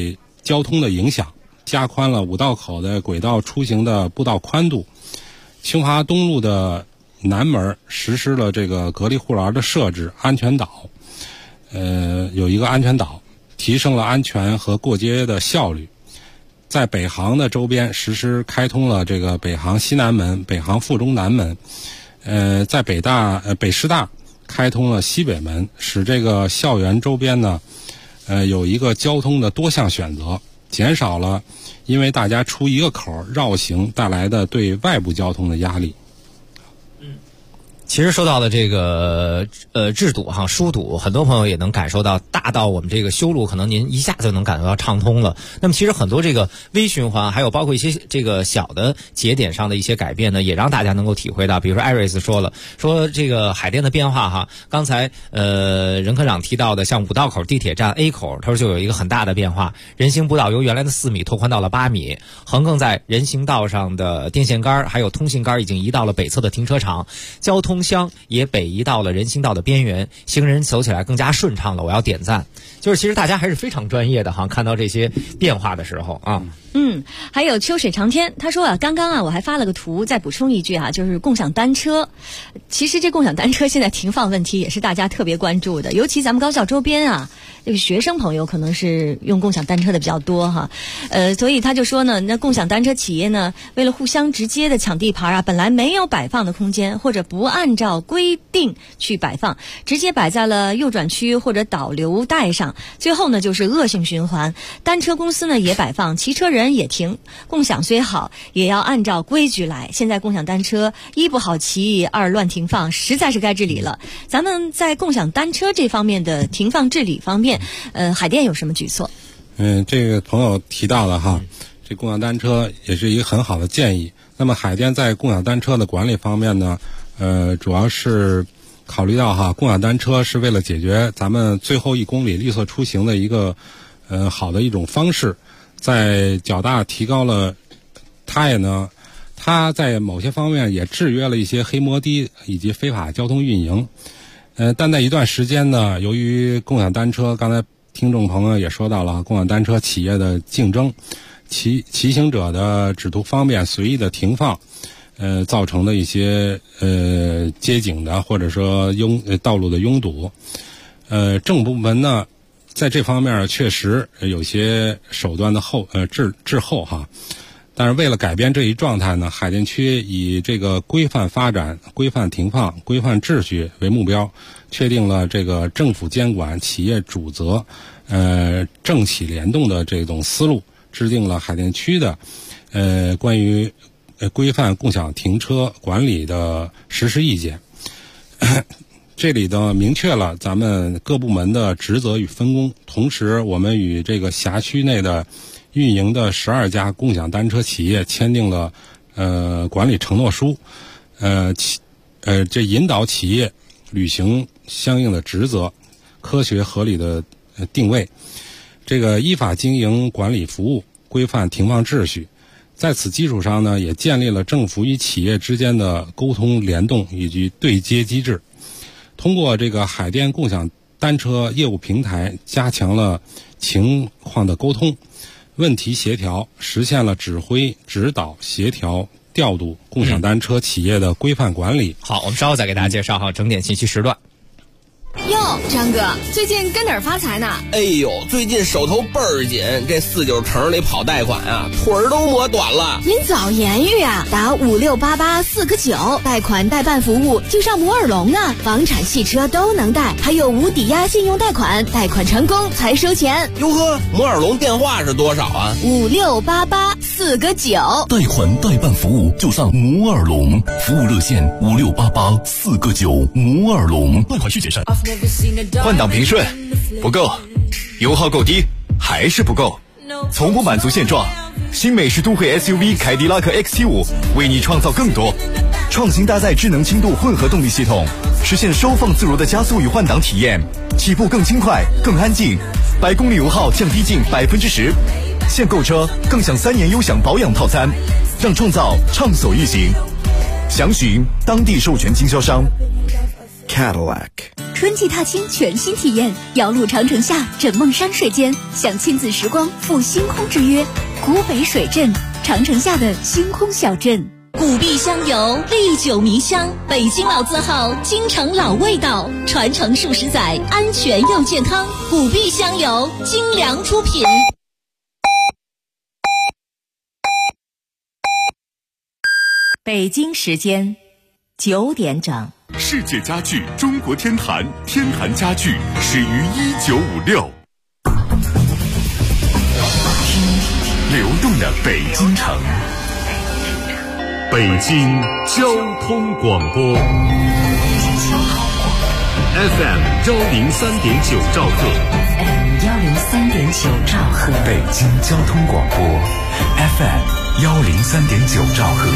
交通的影响，加宽了五道口的轨道出行的步道宽度。清华东路的南门实施了这个隔离护栏的设置，安全岛，有一个安全岛，提升了安全和过街的效率。在北航的周边实施开通了这个北航西南门、北航附中南门，在北师大开通了西北门，使这个校园周边呢，有一个交通的多项选择，减少了因为大家出一个口绕行带来的对外部交通的压力。 其实说到的这个治堵疏堵，很多朋友也能感受到，大到我们这个修路可能您一下就能感受到畅通了。那么其实很多这个微循环，还有包括一些这个小的节点上的一些改变呢，也让大家能够体会到。比如说艾瑞斯说这个海淀的变化刚才任科长提到的，像五道口地铁站 A 口，他说就有一个很大的变化，人行步道由原来的4米拓宽到了8米，横亘在人行道上的电线杆还有通信杆已经移到了北侧的停车场，交通箱也北移到了人行道的边缘，行人走起来更加顺畅了，我要点赞。就是其实大家还是非常专业的看到这些变化的时候啊。 还有秋水长天，他说刚刚我还发了个图，再补充一句就是共享单车。其实这共享单车现在停放问题也是大家特别关注的，尤其咱们高校周边这个学生朋友可能是用共享单车的比较多所以他就说呢，那共享单车企业呢，为了互相直接的抢地盘本来没有摆放的空间，或者不按照规定去摆放，直接摆在了右转区或者导流带上，最后呢就是恶性循环。单车公司呢也摆放，骑车人也停，共享虽好，也要按照规矩来。现在共享单车一不好骑，二乱停放，实在是该治理了。咱们在共享单车这方面的停放治理方面，海淀有什么举措？ 这个朋友提到了这共享单车也是一个很好的建议。那么海淀在共享单车的管理方面呢，主要是考虑到共享单车是为了解决咱们最后1公里绿色出行的一个好的一种方式，在较大提高了它在某些方面也制约了一些黑摩的以及非法交通运营。但在一段时间呢，由于共享单车，刚才听众朋友也说到了，共享单车企业的竞争，骑行者的只图方便随意的停放，造成的一些街景的或者说道路的拥堵。政府部门呢，在这方面确实有些手段的滞后但是为了改变这一状态呢，海淀区以这个规范发展、规范停放、规范秩序为目标，确定了这个政府监管、企业主责、政企联动的这种思路，制定了海淀区的关于规范共享停车管理的实施意见。这里呢明确了咱们各部门的职责与分工，同时我们与这个辖区内的运营的12家共享单车企业签订了管理承诺书，这引导企业履行相应的职责，科学合理的定位，这个依法经营管理服务，规范停放秩序。在此基础上呢，也建立了政府与企业之间的沟通联动以及对接机制。通过这个海淀共享单车业务平台，加强了情况的沟通、问题协调，实现了指挥、指导、协调、调度共享单车企业的规范管理。 好，我们稍后再给大家介绍整点信息时段。 哟，张哥，最近跟哪儿发财呢？ 哎呦，最近手头倍儿紧，这49城里跑贷款腿儿都磨短了。 您早言语打5688 4个9，贷款代办服务就上摩尔龙呢，房产、汽车都能贷，还有无抵押信用贷款，贷款成功才收钱。 哟呵，摩尔龙电话是多少 ？5688 4个9， 贷款代办服务就上摩尔龙，服务热线5688 4个9，摩尔龙，贷款需谨慎。 换挡平顺不够，油耗够低还是不够，从不满足现状。新美式都会 SUV 凯迪拉克 XT5 为你创造更多，创新搭载智能轻度混合动力系统，实现收放自如的加速与换挡体验，起步更轻快更安静，100公里油耗降低近10%。现购车更享3年优享保养套餐，让创造畅所欲行。详询当地授权经销商。 Cadillac 春季踏青全新体验，遥路长城下，枕梦山水间，享亲子时光，赴星空之约。古北水镇，长城下的星空小镇。 古碧香油，历久弥香，北京老字号，京城老味道，传承数十载，安全又健康。古碧香油，精良出品。 北京时间9点整。 世界家具中国天坛，天坛家具始于1956。流动的北京城，北京交通广播 FM 103.9兆赫 103.9兆赫， 北京交通广播 FM 103.9兆赫。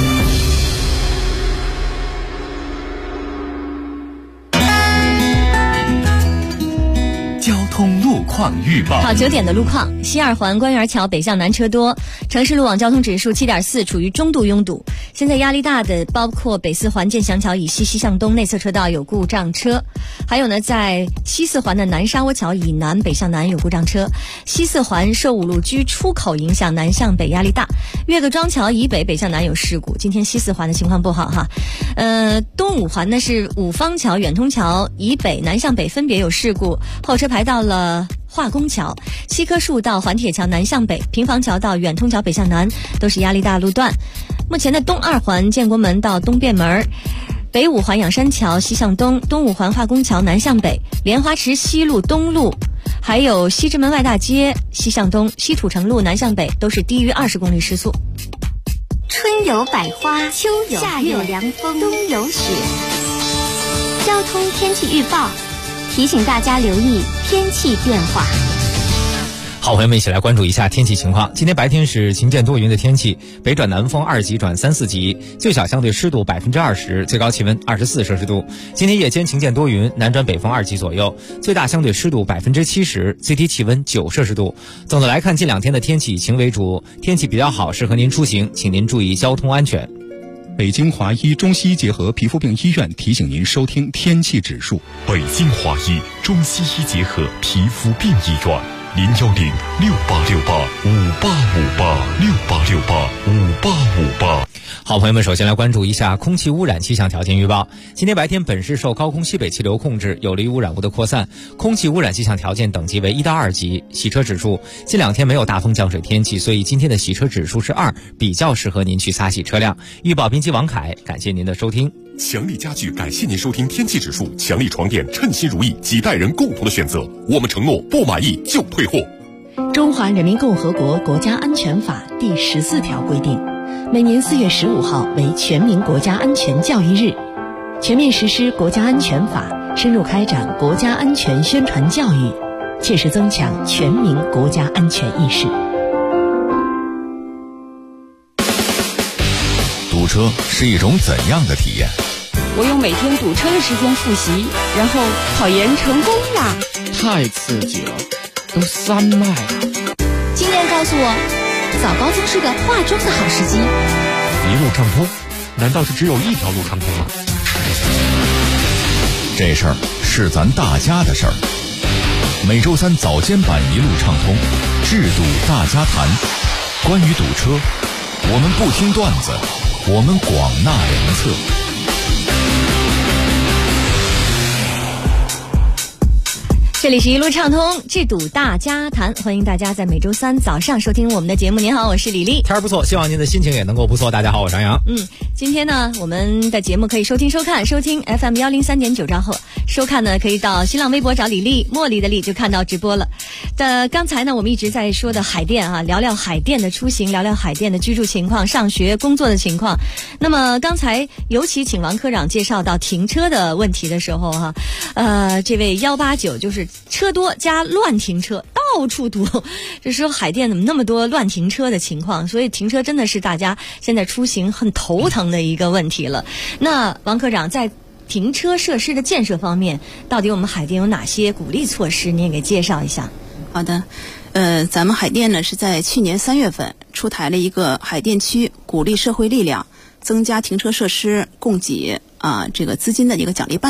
交通路况预报。 好，9点的路况，西二环官园桥北向南车多，城市路网交通指数7.4，处于中度拥堵。现在压力大的包括北四环建祥桥以西西向东内侧车道有故障车，还有呢，在西四环的南沙窝桥以南北向南有故障车，西四环寿五路居出口影响南向北压力大，岳各庄桥以北北向南有事故，今天西四环的情况不好哈。东五环呢是五方桥、远通桥以北南向北分别有事故，后车排到了化工桥，七棵树到环铁桥南向北，平房桥到远通桥北向南都是压力大路段。目前的东二环建国门到东便门，北五环仰山桥西向东，东五环化工桥南向北，莲花池西路东路，还有西直门外大街西向东，西土城路南向北都是低于20公里时速。 春有百花，秋有夏有凉风，冬有雪。交通天气预报提醒大家留意天气变化。 好，朋友们一起来关注一下天气情况。今天白天是晴间多云的天气，北转南风2级转3、4级，最小相对湿度20%，最高气温24摄氏度。今天夜间晴间多云，南转北风2级左右，最大相对湿度70%，最低气温9摄氏度。总的来看，近2天的天气以晴为主，天气比较好，适合您出行，请您注意交通安全。 北京华医中西医结合皮肤病医院提醒您收听天气指数。 北京华医中西医结合皮肤病医院，0106868585858，68685858。 好，朋友们，首先来关注一下空气污染气象条件预报。今天白天本市受高空西北气流控制，有利于污染物的扩散，空气污染气象条件等级为1到2级。洗车指数，近2天没有大风降水天气，所以今天的洗车指数是2，比较适合您去擦洗车辆。预报编辑王凯，感谢您的收听。 强力家具感谢您收听天气指数。强力床垫，称心如意，几代人共同的选择。我们承诺不满意就退货。 中华人民共和国国家安全法第14条规定，每年4月15号为全民国家安全教育日，全面实施国家安全法，深入开展国家安全宣传教育，切实增强全民国家安全意识。 堵车是一种怎样的体验？ 我用每天堵车的时间复习，然后考研成功啦！ 太刺激了，都3迈了。 经验告诉我，早高峰是个化妆的好时机。 一路畅通，难道是只有一条路畅通吗？ 这事儿是咱大家的事儿。每周3早间版一路畅通，制堵大家谈。关于堵车，我们不听段子，我们广纳良策。 这里是一路畅通，制堵大家谈，欢迎大家在每周3早上收听我们的节目。您好，我是李丽。 天儿不错，希望您的心情也能够不错。大家好，我是张扬。 今天呢，我们的节目可以收听 FM 103.9兆赫，收看呢可以到新浪微博找李丽，茉莉的丽就看到直播了。刚才呢，我们一直在说的海淀啊，聊聊海淀的出行，聊聊海淀的居住情况、上学、工作的情况。那么刚才尤其请王科长介绍到停车的问题的时候哈，这位189就是车多加乱停车，到处堵，就说海淀怎么那么多乱停车的情况，所以停车真的是大家现在出行很头疼的一个问题了。那王科长在停车设施的建设方面，到底我们海淀有哪些鼓励措施？您也给介绍一下。 好的，咱们海淀呢是在去年3月份出台了一个海淀区鼓励社会力量增加停车设施供给这个资金的一个奖励办法。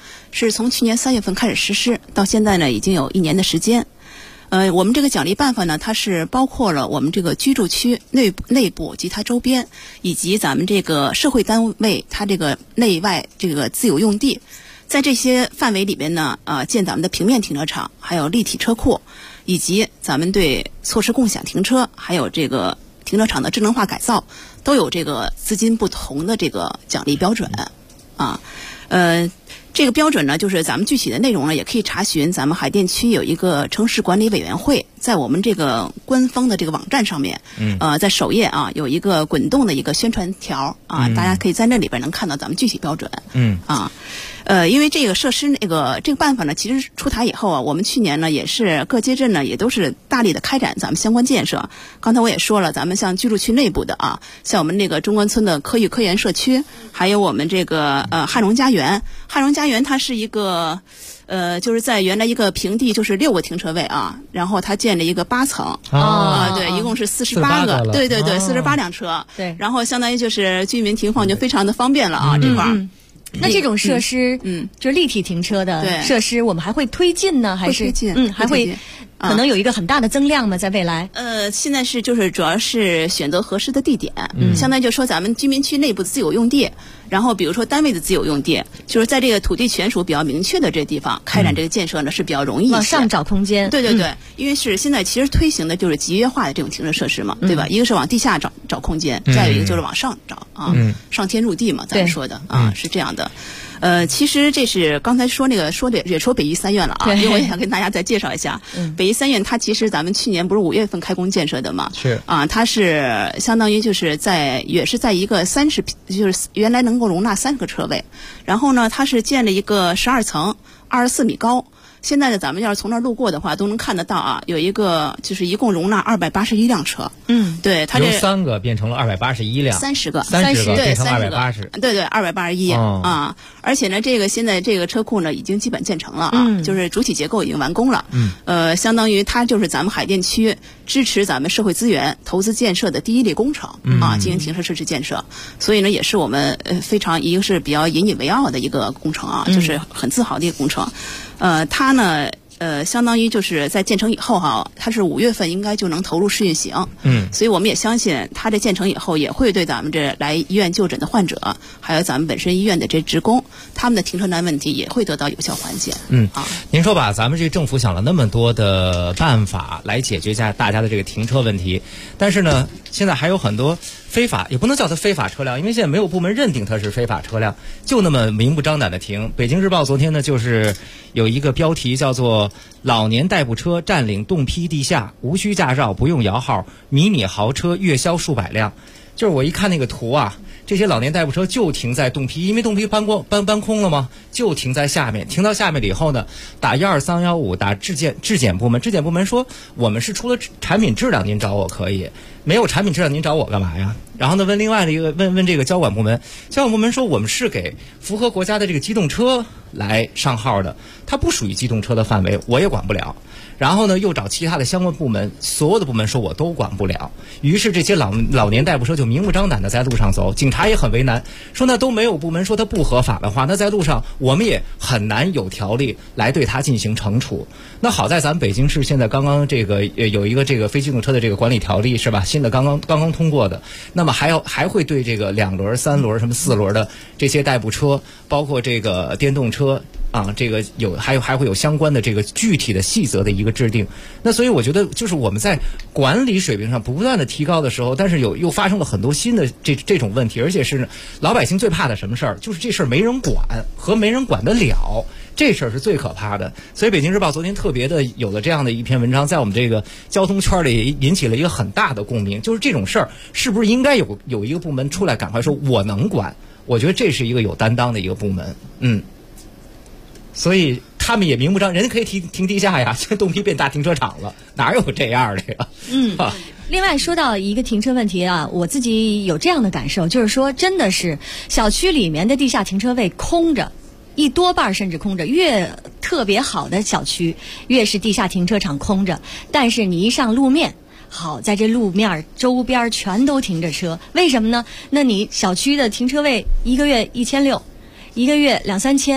是从去年3月份开始实施，到现在呢已经有1年的时间。我们这个奖励办法呢，它是包括了我们这个居住区内部及它周边，以及咱们这个社会单位它这个内外这个自有用地，在这些范围里边呢，建咱们的平面停车场，还有立体车库，以及咱们对措施共享停车，还有这个停车场的智能化改造，都有这个资金不同的这个奖励标准啊。这个标准呢，就是咱们具体的内容呢，也可以查询咱们海淀区有一个城市管理委员会，在我们这个官方的这个网站上面，在首页啊有一个滚动的一个宣传条啊，大家可以在那里边能看到咱们具体标准。因为这个设施这个办法呢，其实出台以后啊，我们去年呢也是各街镇呢也都是大力的开展咱们相关建设。刚才我也说了，咱们像居住区内部的啊，像我们那个中关村的科育科研社区，还有我们这个汉荣家园。汉荣家园它是一个就是在原来一个平地，就是6个停车位啊，然后它建了一个8层对，一共是48个，对，48辆车，对，然后相当于就是居民停放就非常的方便了啊，这块儿。 那这种设施，就是立体停车的设施，我们还会推进呢，还是还会可能有一个很大的增量吗？在未来？ 现在是就是主要是选择合适的地点，相当于就说咱们居民区内部的自有用地，然后比如说单位的自有用地，就是在这个土地权属比较明确的这地方开展这个建设呢，是比较容易一些。 往上找空间。 对，因为是现在其实推行的就是集约化的这种停车设施嘛，对吧？一个是往地下找空间，再有一个就是往上找啊，上天入地嘛，咱们说的啊，是这样的。其实这是刚才说那个也说北医3院了啊，因为我也想跟大家再介绍一下，北医3院它其实咱们去年不是5月份开工建设的嘛，是啊，它是相当于就是也是在一个就是原来能够容纳30个车位，然后呢，它是建了一个12层，24米高。现在呢，咱们要是从那儿路过的话，都能看得到啊，有一个就是一共容纳281辆车。对，它由3个变成了281辆 ，30个变成280。 对，281啊！而且呢，现在这个车库呢已经基本建成了啊，就是主体结构已经完工了。相当于它就是咱们海淀区支持咱们社会资源投资建设的第一类工程啊，进行停车设施建设。所以呢，也是我们非常一个是比较引以为傲的一个工程啊，就是很自豪的一个工程。它呢，相当于就是在建成以后哈，它是5月份应该就能投入试运行。所以我们也相信它这建成以后也会对咱们这来医院就诊的患者，还有咱们本身医院的这职工，他们的停车难问题也会得到有效缓解。 您说吧，咱们这政府想了那么多的办法来解决大家的这个停车问题，但是呢，现在还有很多非法，也不能叫它非法车辆，因为现在没有部门认定它是非法车辆，就那么明目张胆的停。北京日报昨天呢，就是有一个标题叫做“老年代步车占领洞批地下，无需驾照，不用摇号，迷你豪车月销数百辆”。就是我一看那个图啊，这些老年代步车就停在洞批，因为洞批搬空了嘛，就停在下面。停到下面了以后呢，打12315，打质检部门，质检部门说我们是出了产品质量，您找我可以，没有产品质量您找我干嘛呀？然后呢，问另外的一个问这个交管部门，交管部门说我们是给符合国家的这个机动车来上号的，它不属于机动车的范围，我也管不了。然后呢，又找其他的相关部门，所有的部门说我都管不了。于是这些老年代步车就明目张胆的在路上走，警察也很为难，说那都没有部门说它不合法的话，那在路上我们也很难有条例来对它进行惩处。那好在咱们北京市现在刚刚这个有一个这个非机动车的这个管理条例是吧？新的刚刚通过的，那么还会对这个2轮、3轮、什么4轮的这些代步车，包括这个电动车。这个还会有相关的这个具体的细则的一个制定。那所以我觉得，就是我们在管理水平上不断的提高的时候，但是又发生了很多新的这种问题，而且是老百姓最怕的什么事儿，就是这事儿没人管和没人管得了，这事儿是最可怕的。所以北京日报昨天特别的有了这样的一篇文章，在我们这个交通圈里引起了一个很大的共鸣，就是这种事儿是不是应该有一个部门出来赶快说我能管？我觉得这是一个有担当的一个部门。所以他们也明目张胆，人家可以停地下呀，现在洞批变大停车场了，哪有这样的呀？ 另外说到一个停车问题啊，我自己有这样的感受，就是说真的是小区里面的地下停车位空着，一多半甚至空着，越特别好的小区越是地下停车场空着，但是你一上路面，好在这路面周边全都停着车，为什么呢？那你小区的停车位一个月1600，一个月2-3千。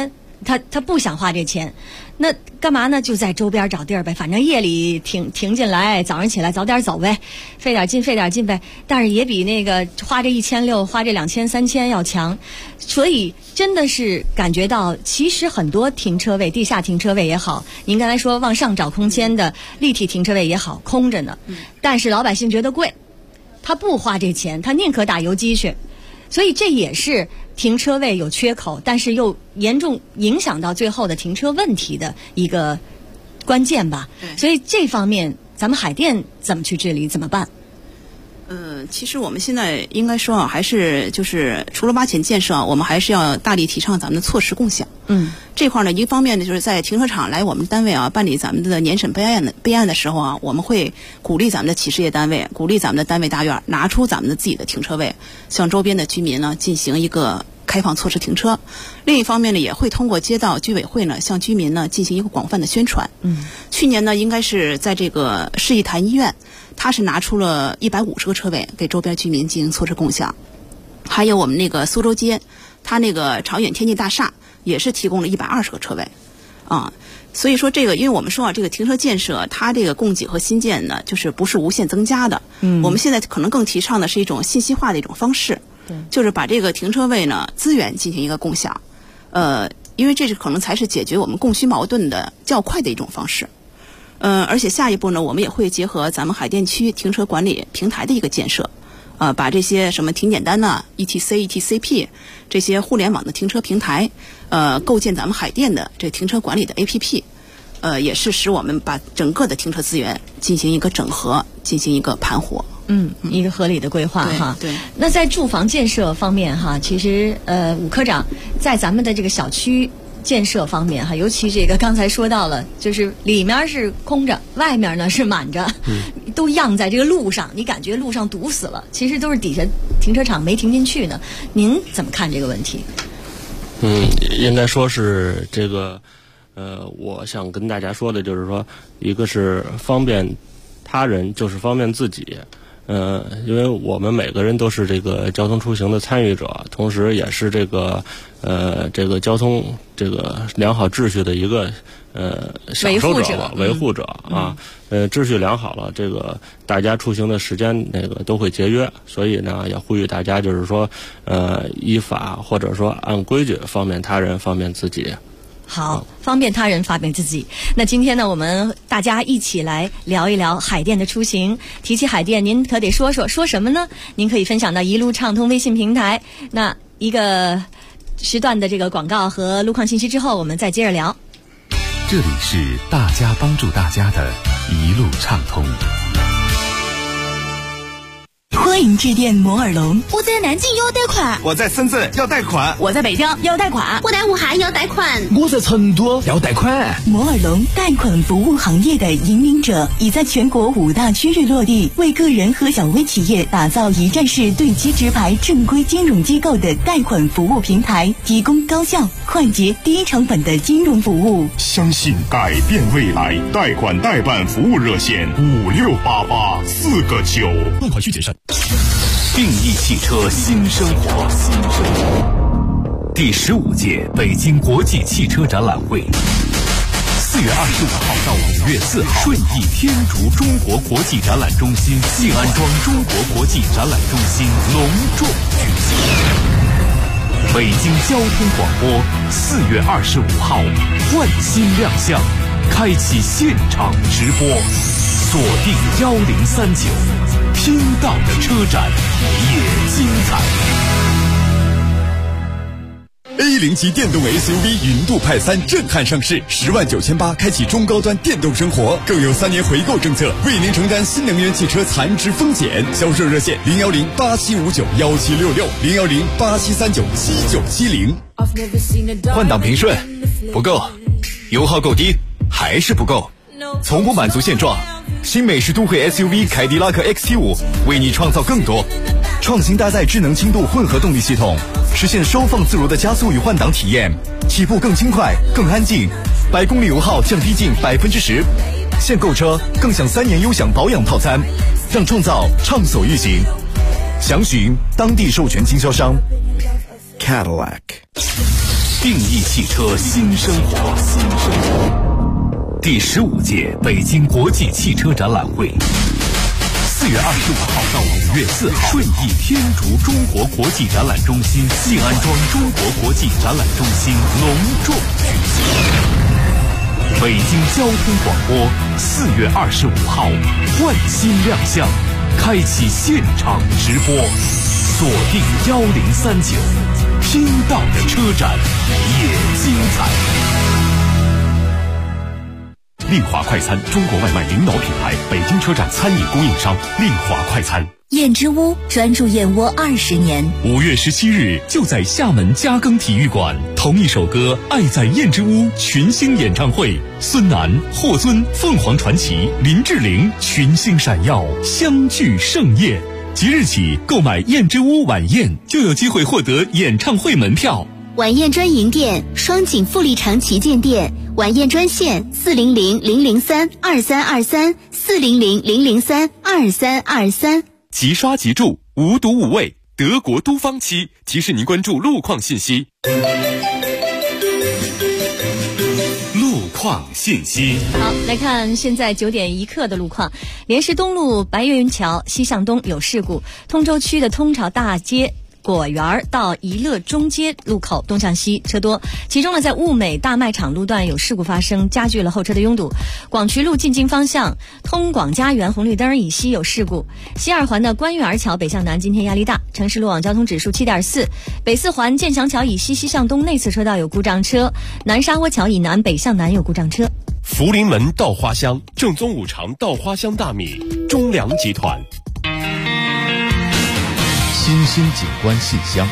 他不想花这钱，那干嘛呢？就在周边找地儿呗，反正夜里停进来，早上起来早点走呗，费点劲呗。但是也比那个花这1600花这2000、3000要强，所以真的是感觉到，其实很多停车位，地下停车位也好，您刚才说往上找空间的立体停车位也好，空着呢，但是老百姓觉得贵，他不花这钱，他宁可打游击去。所以这也是停车位有缺口，但是又严重影响到最后的停车问题的一个关键吧。所以这方面咱们海淀怎么去治理，怎么办？ 其实我们现在应该说还是就是除了挖潜建设，我们还是要大力提倡咱们的措施共享。这块呢，一方面呢，就是在停车场来我们单位办理咱们的年审备案的时候我们会鼓励咱们的企事业单位，鼓励咱们的单位大院拿出咱们的自己的停车位，向周边的居民呢进行一个开放措施停车。另一方面呢，也会通过街道居委会呢向居民呢进行一个广泛的宣传。去年呢，应该是在这个世纪坛医院，它是拿出了150个车位给周边居民进行措施共享。还有我们那个苏州街，它那个长远天际大厦也是提供了120个车位所以说这个，因为我们说这个停车建设它这个供给和新建呢，就是不是无限增加的。我们现在可能更提倡的是一种信息化的一种方式，就是把这个停车位呢资源进行一个共享。因为这是可能才是解决我们供需矛盾的较快的一种方式。而且下一步呢，我们也会结合咱们海淀区停车管理平台的一个建设，把这些什么停检单ETC、ETCP 这些互联网的停车平台，构建咱们海淀的这停车管理的 APP，也是使我们把整个的停车资源进行一个整合，进行一个盘活。 一个合理的规划哈。 对。 那在住房建设方面哈，其实武科长在咱们的这个小区建设方面哈，尤其这个刚才说到了，就是里面是空着，外面呢是满着，都漾在这个路上，你感觉路上堵死了，其实都是底下停车场没停进去呢。您怎么看这个问题？ 应该说是这个，我想跟大家说的就是说，一个是方便他人，就是方便自己。因为我们每个人都是这个交通出行的参与者，同时也是这个交通这个良好秩序的一个享受者、维护者啊。秩序良好了，这个大家出行的时间那个都会节约，所以呢，也呼吁大家就是说，依法或者说按规矩方便他人，方便自己。 好，方便他人，方便自己。那今天呢，我们大家一起来聊一聊海淀的出行。提起海淀，您可得说什么呢？您可以分享到一路畅通微信平台。那一个时段的这个广告和路况信息之后，我们再接着聊。 这里是大家帮助大家的一路畅通。 欢迎致电摩尔龙。 我在南京要贷款， 我在深圳要贷款， 我在北京要贷款， 我在武汉要贷款， 我在成都要贷款。 摩尔龙贷款服务行业的引领者，已在全国5大区域落地，为个人和小微企业打造一站式对接直排正规金融机构的贷款服务平台，提供高效、快捷、低成本的金融服务。 相信改变未来，贷款代办服务热线5688-4个9， 贷款需谨慎。定义汽车新生活，第15届北京国际汽车展览会，4月25号到5月4号，顺义天竺中国国际展览中心静安庄中国国际展览中心隆重举行。北京交通广播4月25号换新亮相，开启现场直播，锁定1039，听到的车展也精彩。 A0级电动 SUV 云度派3震撼上市，10.98万开启中高端电动生活，更有3年回购政策，为您承担新能源汽车残值风险。销售热线010-8759-1766，010-8739-7970。 换挡平顺不够，油耗够低还是不够，从不满足现状。新美式都会 SUV 凯迪拉克 XT5 为你创造更多，创新搭载智能轻度混合动力系统，实现收放自如的加速与换挡体验，起步更轻快更安静，100公里油耗降低近10%。现购车更享3年优享保养套餐，让创造畅所欲行。详询当地授权经销商 Cadillac。 定义汽车新生活。第15届北京国际汽车展览会，4月25号到5月4号，顺义天竺中国国际展览中心、信安庄中国国际展览中心隆重举行。北京交通广播4月25号换新亮相，开启现场直播，锁定1039，听到的车展也精彩。 丽华快餐，中国外卖领导品牌，北京车站餐饮供应商，丽华快餐。 燕之屋专注燕窝20年。 5月17日，就在厦门嘉庚体育馆，同一首歌《爱在燕之屋》群星演唱会，孙楠、霍尊、凤凰传奇、林志玲群星闪耀，相聚盛宴。即日起购买燕之屋晚宴，就有机会获得演唱会门票。 晚宴专营店：双井富力城旗舰店。晚宴专线：400-003-2323，400-003-2323。 即刷即住，无毒无味，德国都方漆提示您关注路况信息。 路况信息。 好，来看现在9点1刻的路况。莲石东路白岳云桥西向东有事故，通州区的通朝大街果园到怡乐中街路口东向西车多，其中呢在物美大卖场路段有事故发生，加剧了后车的拥堵。广渠路进京方向通广家园红绿灯以西有事故，西二环的官园桥北向南今天压力大，城市路网交通指数7.4。北四环建祥桥以西西向东内侧车道有故障车，南沙窝桥以南北向南有故障车。 福临门稻花香，正宗五常稻花香大米，中粮集团。 新兴景观信箱。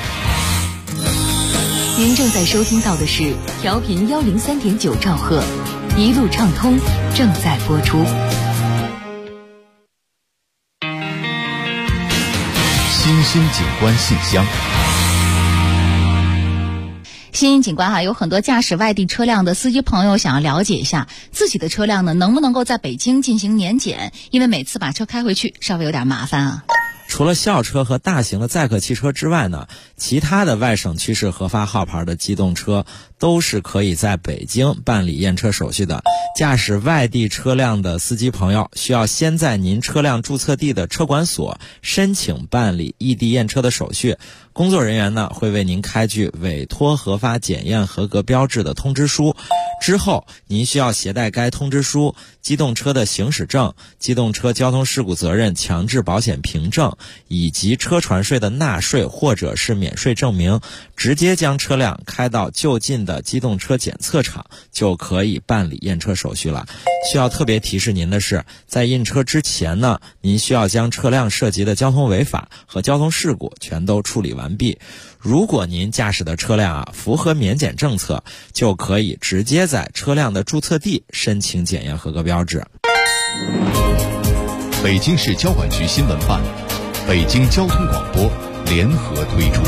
您正在收听到的是调频103.9兆赫，一路畅通正在播出。 新兴景观信箱。 新兴景观有很多驾驶外地车辆的司机朋友想要了解一下自己的车辆呢能不能够在北京进行年检，因为每次把车开回去稍微有点麻烦啊。 除了校车和大型的载客汽车之外呢，其他的外省区市核发号牌的机动车都是可以在北京办理验车手续的。驾驶外地车辆的司机朋友需要先在您车辆注册地的车管所申请办理异地验车的手续，工作人员呢会为您开具委托核发检验合格标志的通知书，之后您需要携带该通知书、机动车的行驶证、机动车交通事故责任强制保险凭证以及车船税的纳税或者是免税证明，直接将车辆开到就近的机动车检测场，就可以办理验车手续了。需要特别提示您的是，在验车之前呢，您需要将车辆涉及的交通违法和交通事故全都处理完毕。如果您驾驶的车辆符合免检政策，就可以直接在车辆的注册地申请检验合格标志。 北京市交管局新闻办、北京交通广播联合推出。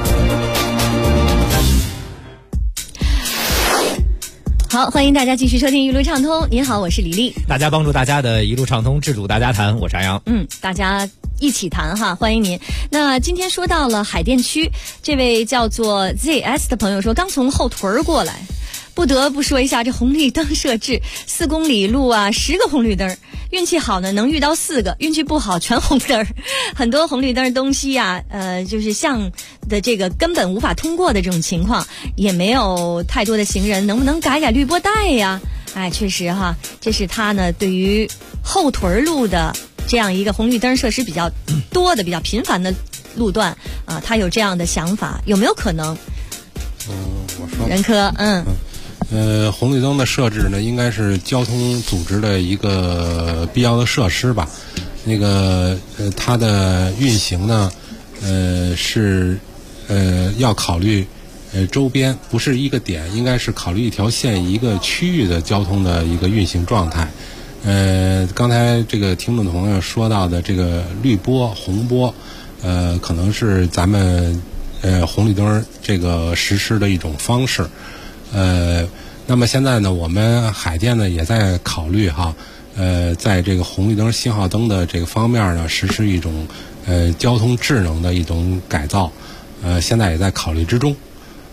好，欢迎大家继续收听一路畅通。您好，我是李丽。 大家帮助大家的一路畅通，制度大家谈，我是安阳。 大家一起谈哈，欢迎您。那今天说到了海淀区，这位叫做 ZS 的朋友说，刚从后屯过来，不得不说一下这红绿灯设置，4公里路10个红绿灯，运气好呢能遇到4个，运气不好全红灯，很多红绿灯东西就是向的这个根本无法通过的这种情况，也没有太多的行人，能不能改改绿波带呀？确实哈，这是他呢对于后屯路的这样一个红绿灯设施比较多的、比较频繁的路段他有这样的想法，有没有可能？ 我说任科， 红绿灯的设置呢，应该是交通组织的一个必要的设施吧。它的运行呢，是要考虑周边，不是一个点，应该是考虑一条线、一个区域的交通的一个运行状态。刚才这个听众朋友说到的这个绿波、红波，可能是咱们红绿灯这个实施的一种方式。那么现在呢，我们海淀呢也在考虑在这个红绿灯信号灯的这个方面呢，实施一种交通智能的一种改造，现在也在考虑之中。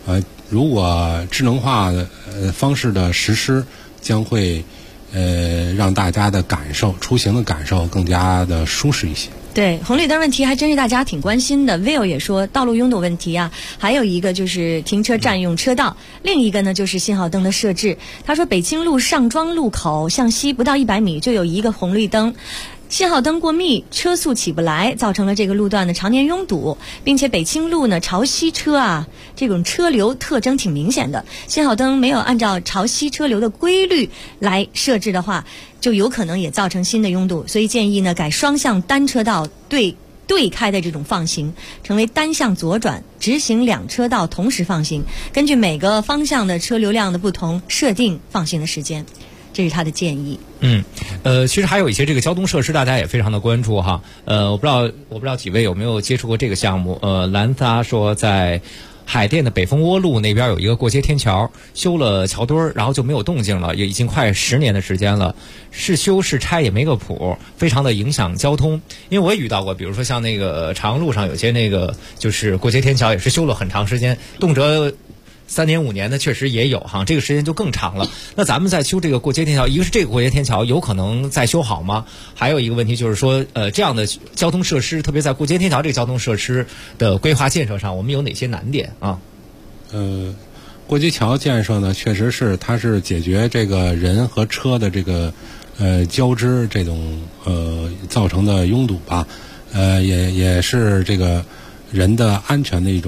如果智能化的方式的实施，将会让大家的感受出行的感受更加的舒适一些。 对，红绿灯问题还真是大家挺关心的。Will 也说道路拥堵问题啊，还有一个就是停车占用车道，另一个呢就是信号灯的设置。他说北京路上庄路口向西不到100米就有一个红绿灯，信号灯过密，车速起不来，造成了这个路段的常年拥堵，并且北清路呢潮汐车啊，这种车流特征挺明显的，信号灯没有按照潮汐车流的规律来设置的话，就有可能也造成新的拥堵，所以建议呢改双向单车道对开的这种放行，成为单向左转，直行2车道同时放行，根据每个方向的车流量的不同设定放行的时间，这是他的建议。 其实还有一些这个交通设施，大家也非常的关注哈。我不知道几位有没有接触过这个项目。兰达说在海淀的北蜂窝路那边有一个过街天桥，修了桥墩儿，然后就没有动静了，也已经快10年的时间了，是修是拆也没个谱，非常的影响交通。因为我也遇到过，比如说像那个长安路上有些那个就是过街天桥，也是修了很长时间，动辄3年5年的确实也有哈，这个时间就更长了。那咱们在修这个过街天桥，一个是这个过街天桥有可能再修好吗？还有一个问题就是说，这样的交通设施，特别在过街天桥这个交通设施的规划建设上，我们有哪些难点啊？ 过街桥建设呢，确实是它是解决这个人和车的这个交织这种造成的拥堵吧，也是这个人的安全的一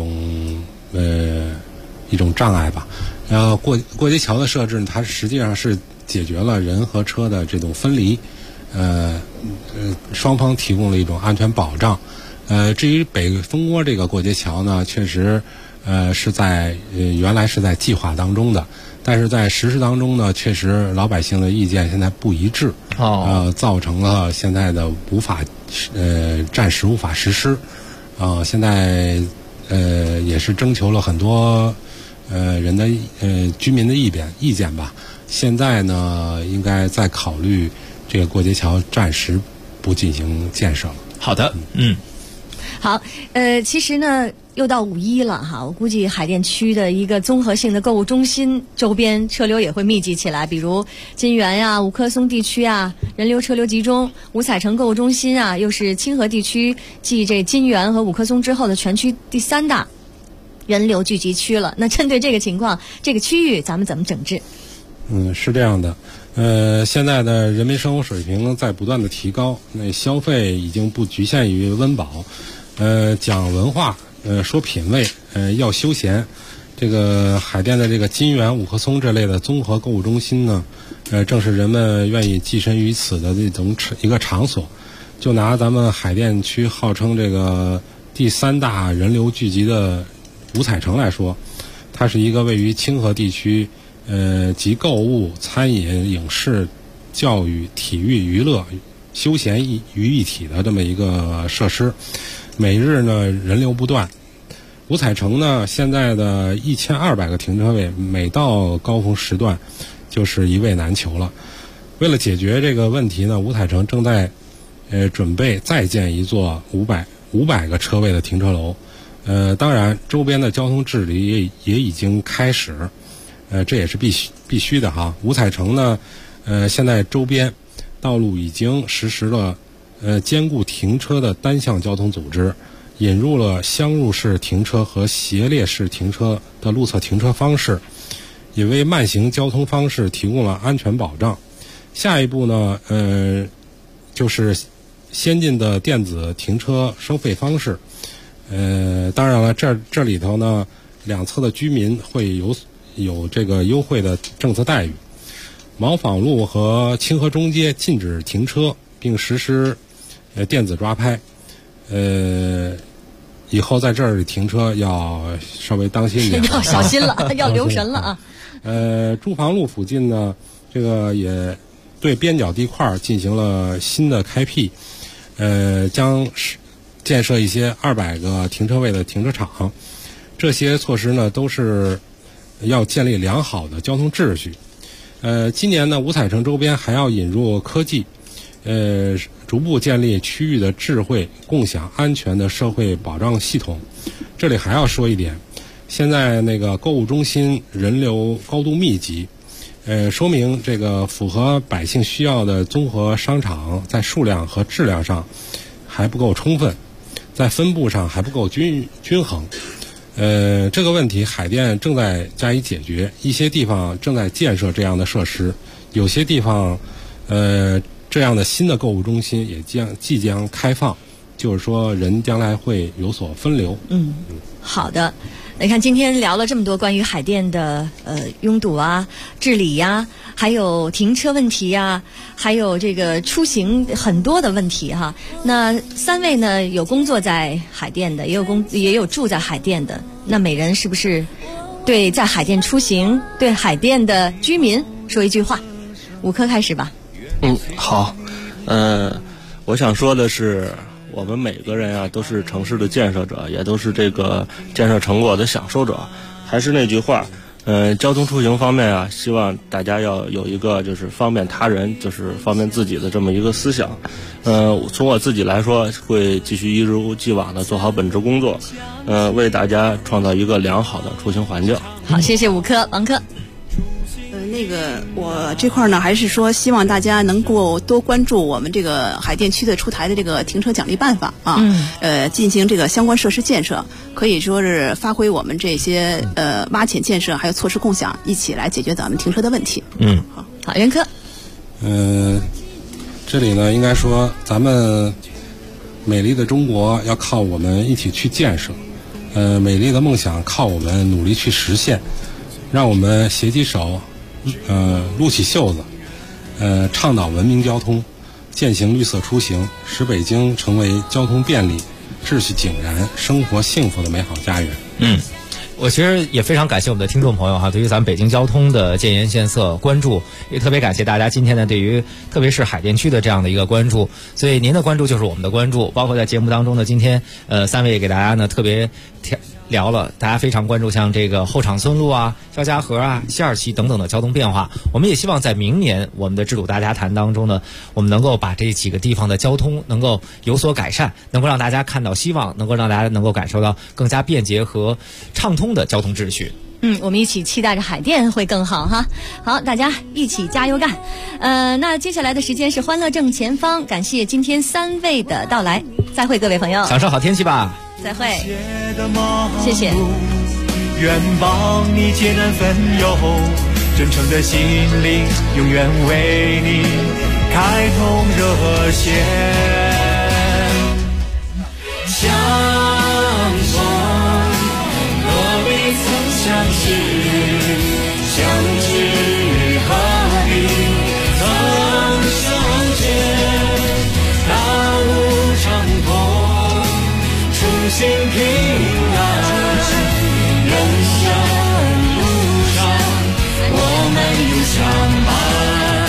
种障碍吧。然后过街桥的设置，它实际上是解决了人和车的这种分离，双方提供了一种安全保障。至于北蜂窝这个过街桥呢，确实是在原来是在计划当中的，但是在实施当中呢，确实老百姓的意见现在不一致，造成了现在的暂时无法实施。现在也是征求了很多人的居民的意见吧。现在呢，应该再考虑这个过街桥暂时不进行建设了。 好的， 好，其实呢，又到5·1了哈，我估计海淀区的一个综合性的购物中心周边车流也会密集起来，比如金源呀、五棵松地区啊，人流车流集中；五彩城购物中心啊，又是清河地区继这金源和五棵松之后的全区第3大人流聚集区了。那针对这个情况，这个区域咱们怎么整治？ 是这样的。现在的人民生活水平在不断的提高，那消费已经不局限于温饱，讲文化，说品味，要休闲。这个海淀的这个金源、五棵松这类的综合购物中心呢，正是人们愿意跻身于此的这种一个场所。就拿咱们海淀区号称这个第3大人流聚集的五彩城来说，它是一个位于清河地区，集购物、餐饮、影视、教育、体育、娱乐、休闲于一体的这么一个设施。每日呢人流不断。五彩城呢现在的1200个停车位，每到高峰时段就是一位难求了。为了解决这个问题呢，五彩城正在准备再建一座500个车位的停车楼。当然周边的交通治理也已经开始，这也是必须的哈。五彩城呢现在周边道路已经实施了兼顾停车的单向交通组织，引入了相入式停车和斜列式停车的路侧停车方式，也为慢行交通方式提供了安全保障。下一步呢就是先进的电子停车收费方式。当然了，这里头呢两侧的居民会有这个优惠的政策待遇。毛坊路和清河中街禁止停车，并实施电子抓拍。以后在这里停车要稍微当心一点， 要小心了，要留神了啊。 住房路附近呢，这个也对边角地块进行了新的开辟，将建设一些200个停车位的停车场。这些措施呢，都是要建立良好的交通秩序。今年呢，五彩城周边还要引入科技，逐步建立区域的智慧、共享、安全的社会保障系统。这里还要说一点， 现在那个购物中心人流高度密集，说明这个符合百姓需要的综合商场在数量和质量上还不够充分，在分布上还不够均衡。这个问题海淀正在加以解决，一些地方正在建设这样的设施，有些地方这样的新的购物中心也即将开放，就是说人将来会有所分流。 好的。你看，今天聊了这么多关于海淀的拥堵啊、治理呀，还有停车问题呀，还有这个出行很多的问题哈。那三位呢，有工作在海淀的，也有住在海淀的。那每人是不是对在海淀出行、对海淀的居民说一句话？武科开始吧。 好。我想说的是，我们每个人啊都是城市的建设者，也都是这个建设成果的享受者。还是那句话，交通出行方面啊，希望大家要有一个就是方便他人，就是方便自己的这么一个思想。从我自己来说，会继续一如既往的做好本职工作，为大家创造一个良好的出行环境。 好，谢谢武科。王科。 我这块呢，还是说希望大家能够多关注我们这个海淀区的出台的这个停车奖励办法啊，进行这个相关设施建设，可以说是发挥我们这些挖潜建设还有措施共享，一起来解决咱们停车的问题。 好，袁科。 这里呢，应该说咱们美丽的中国要靠我们一起去建设，美丽的梦想靠我们努力去实现，让我们携起手。撸起袖子，倡导文明交通，践行绿色出行，使北京成为交通便利、秩序井然、生活幸福的美好家园。 我其实也非常感谢我们的听众朋友哈，对于咱们北京交通的建言献策关注，也特别感谢大家今天呢对于特别是海淀区的这样的一个关注，所以您的关注就是我们的关注。包括在节目当中呢，今天三位给大家呢特别聊了大家非常关注像这个后厂村路啊、肖家河啊、西二旗等等的交通变化。我们也希望在明年我们的制度大家谈当中呢，我们能够把这几个地方的交通能够有所改善，能够让大家看到希望，能够让大家能够感受到更加便捷和畅通的交通秩序。 我们一起期待着海淀会更好哈。好，大家一起加油干。那接下来的时间是欢乐正前方，感谢今天三位的到来，再会各位朋友， 享受好天气吧。 再会，谢谢。 愿帮你艰难分忧，真诚的心灵永远为你开通热线。相逢何必曾相识，相知何必曾相见，大路长空，初心平安。人生路上我们永相伴，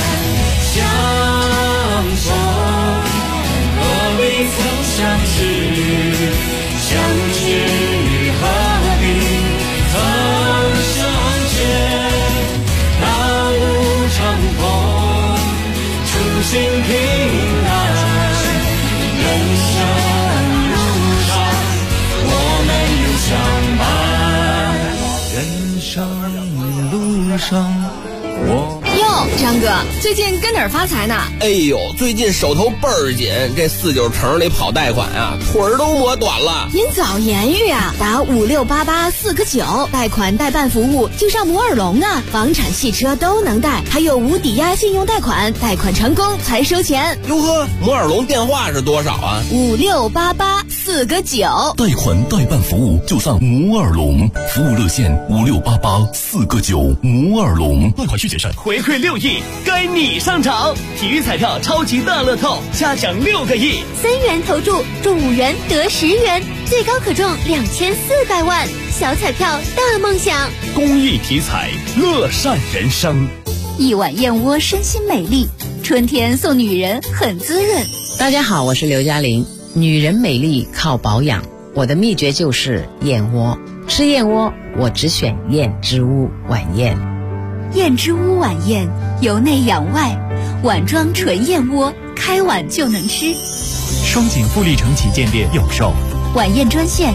相逢何必曾相识，相知何必曾相见，大路长空，初心平安。人生路上我们永相伴，人生路上我。 哟，张哥，最近跟哪儿发财呢？ 哎呦，最近手头倍儿紧，这49城里跑贷款啊，腿儿都磨短了。 您早言语啊，打5688-4个9，贷款代办服务就上摩尔龙啊，房产、汽车都能贷，还有无抵押信用贷款，贷款成功才收钱。 哟呵，摩尔龙电话是多少啊 ？5688-4个9， 贷款代办服务就上摩尔龙，服务热线5688-4个9，摩尔龙。贷款需谨慎。 回馈6亿，该你上场！体育彩票超级大乐透，嘉奖6个亿 ，3元投注中5元得10元，最高可中2400万。小彩票大梦想， 公益体彩，乐善人生。 一碗燕窝身心美丽，春天送女人很滋润。 大家好，我是刘嘉玲。女人美丽靠保养，我的秘诀就是燕窝。吃燕窝，我只选燕之屋晚宴。 燕之屋晚宴，由内养外，碗装纯燕窝，开碗就能吃。 双井富力城旗舰店有售。 晚宴专线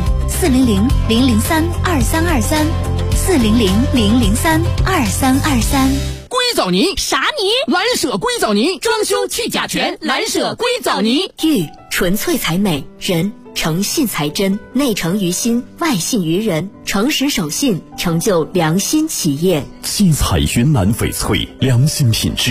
400-003-2323，400-003-2323。 硅藻泥啥泥？蓝舍硅藻泥，装修去甲醛，蓝舍硅藻泥。 玉纯粹才美，人诚信才真，内诚于心，外信于人，诚实守信，成就良心企业。 七彩云南翡翠，良心品质，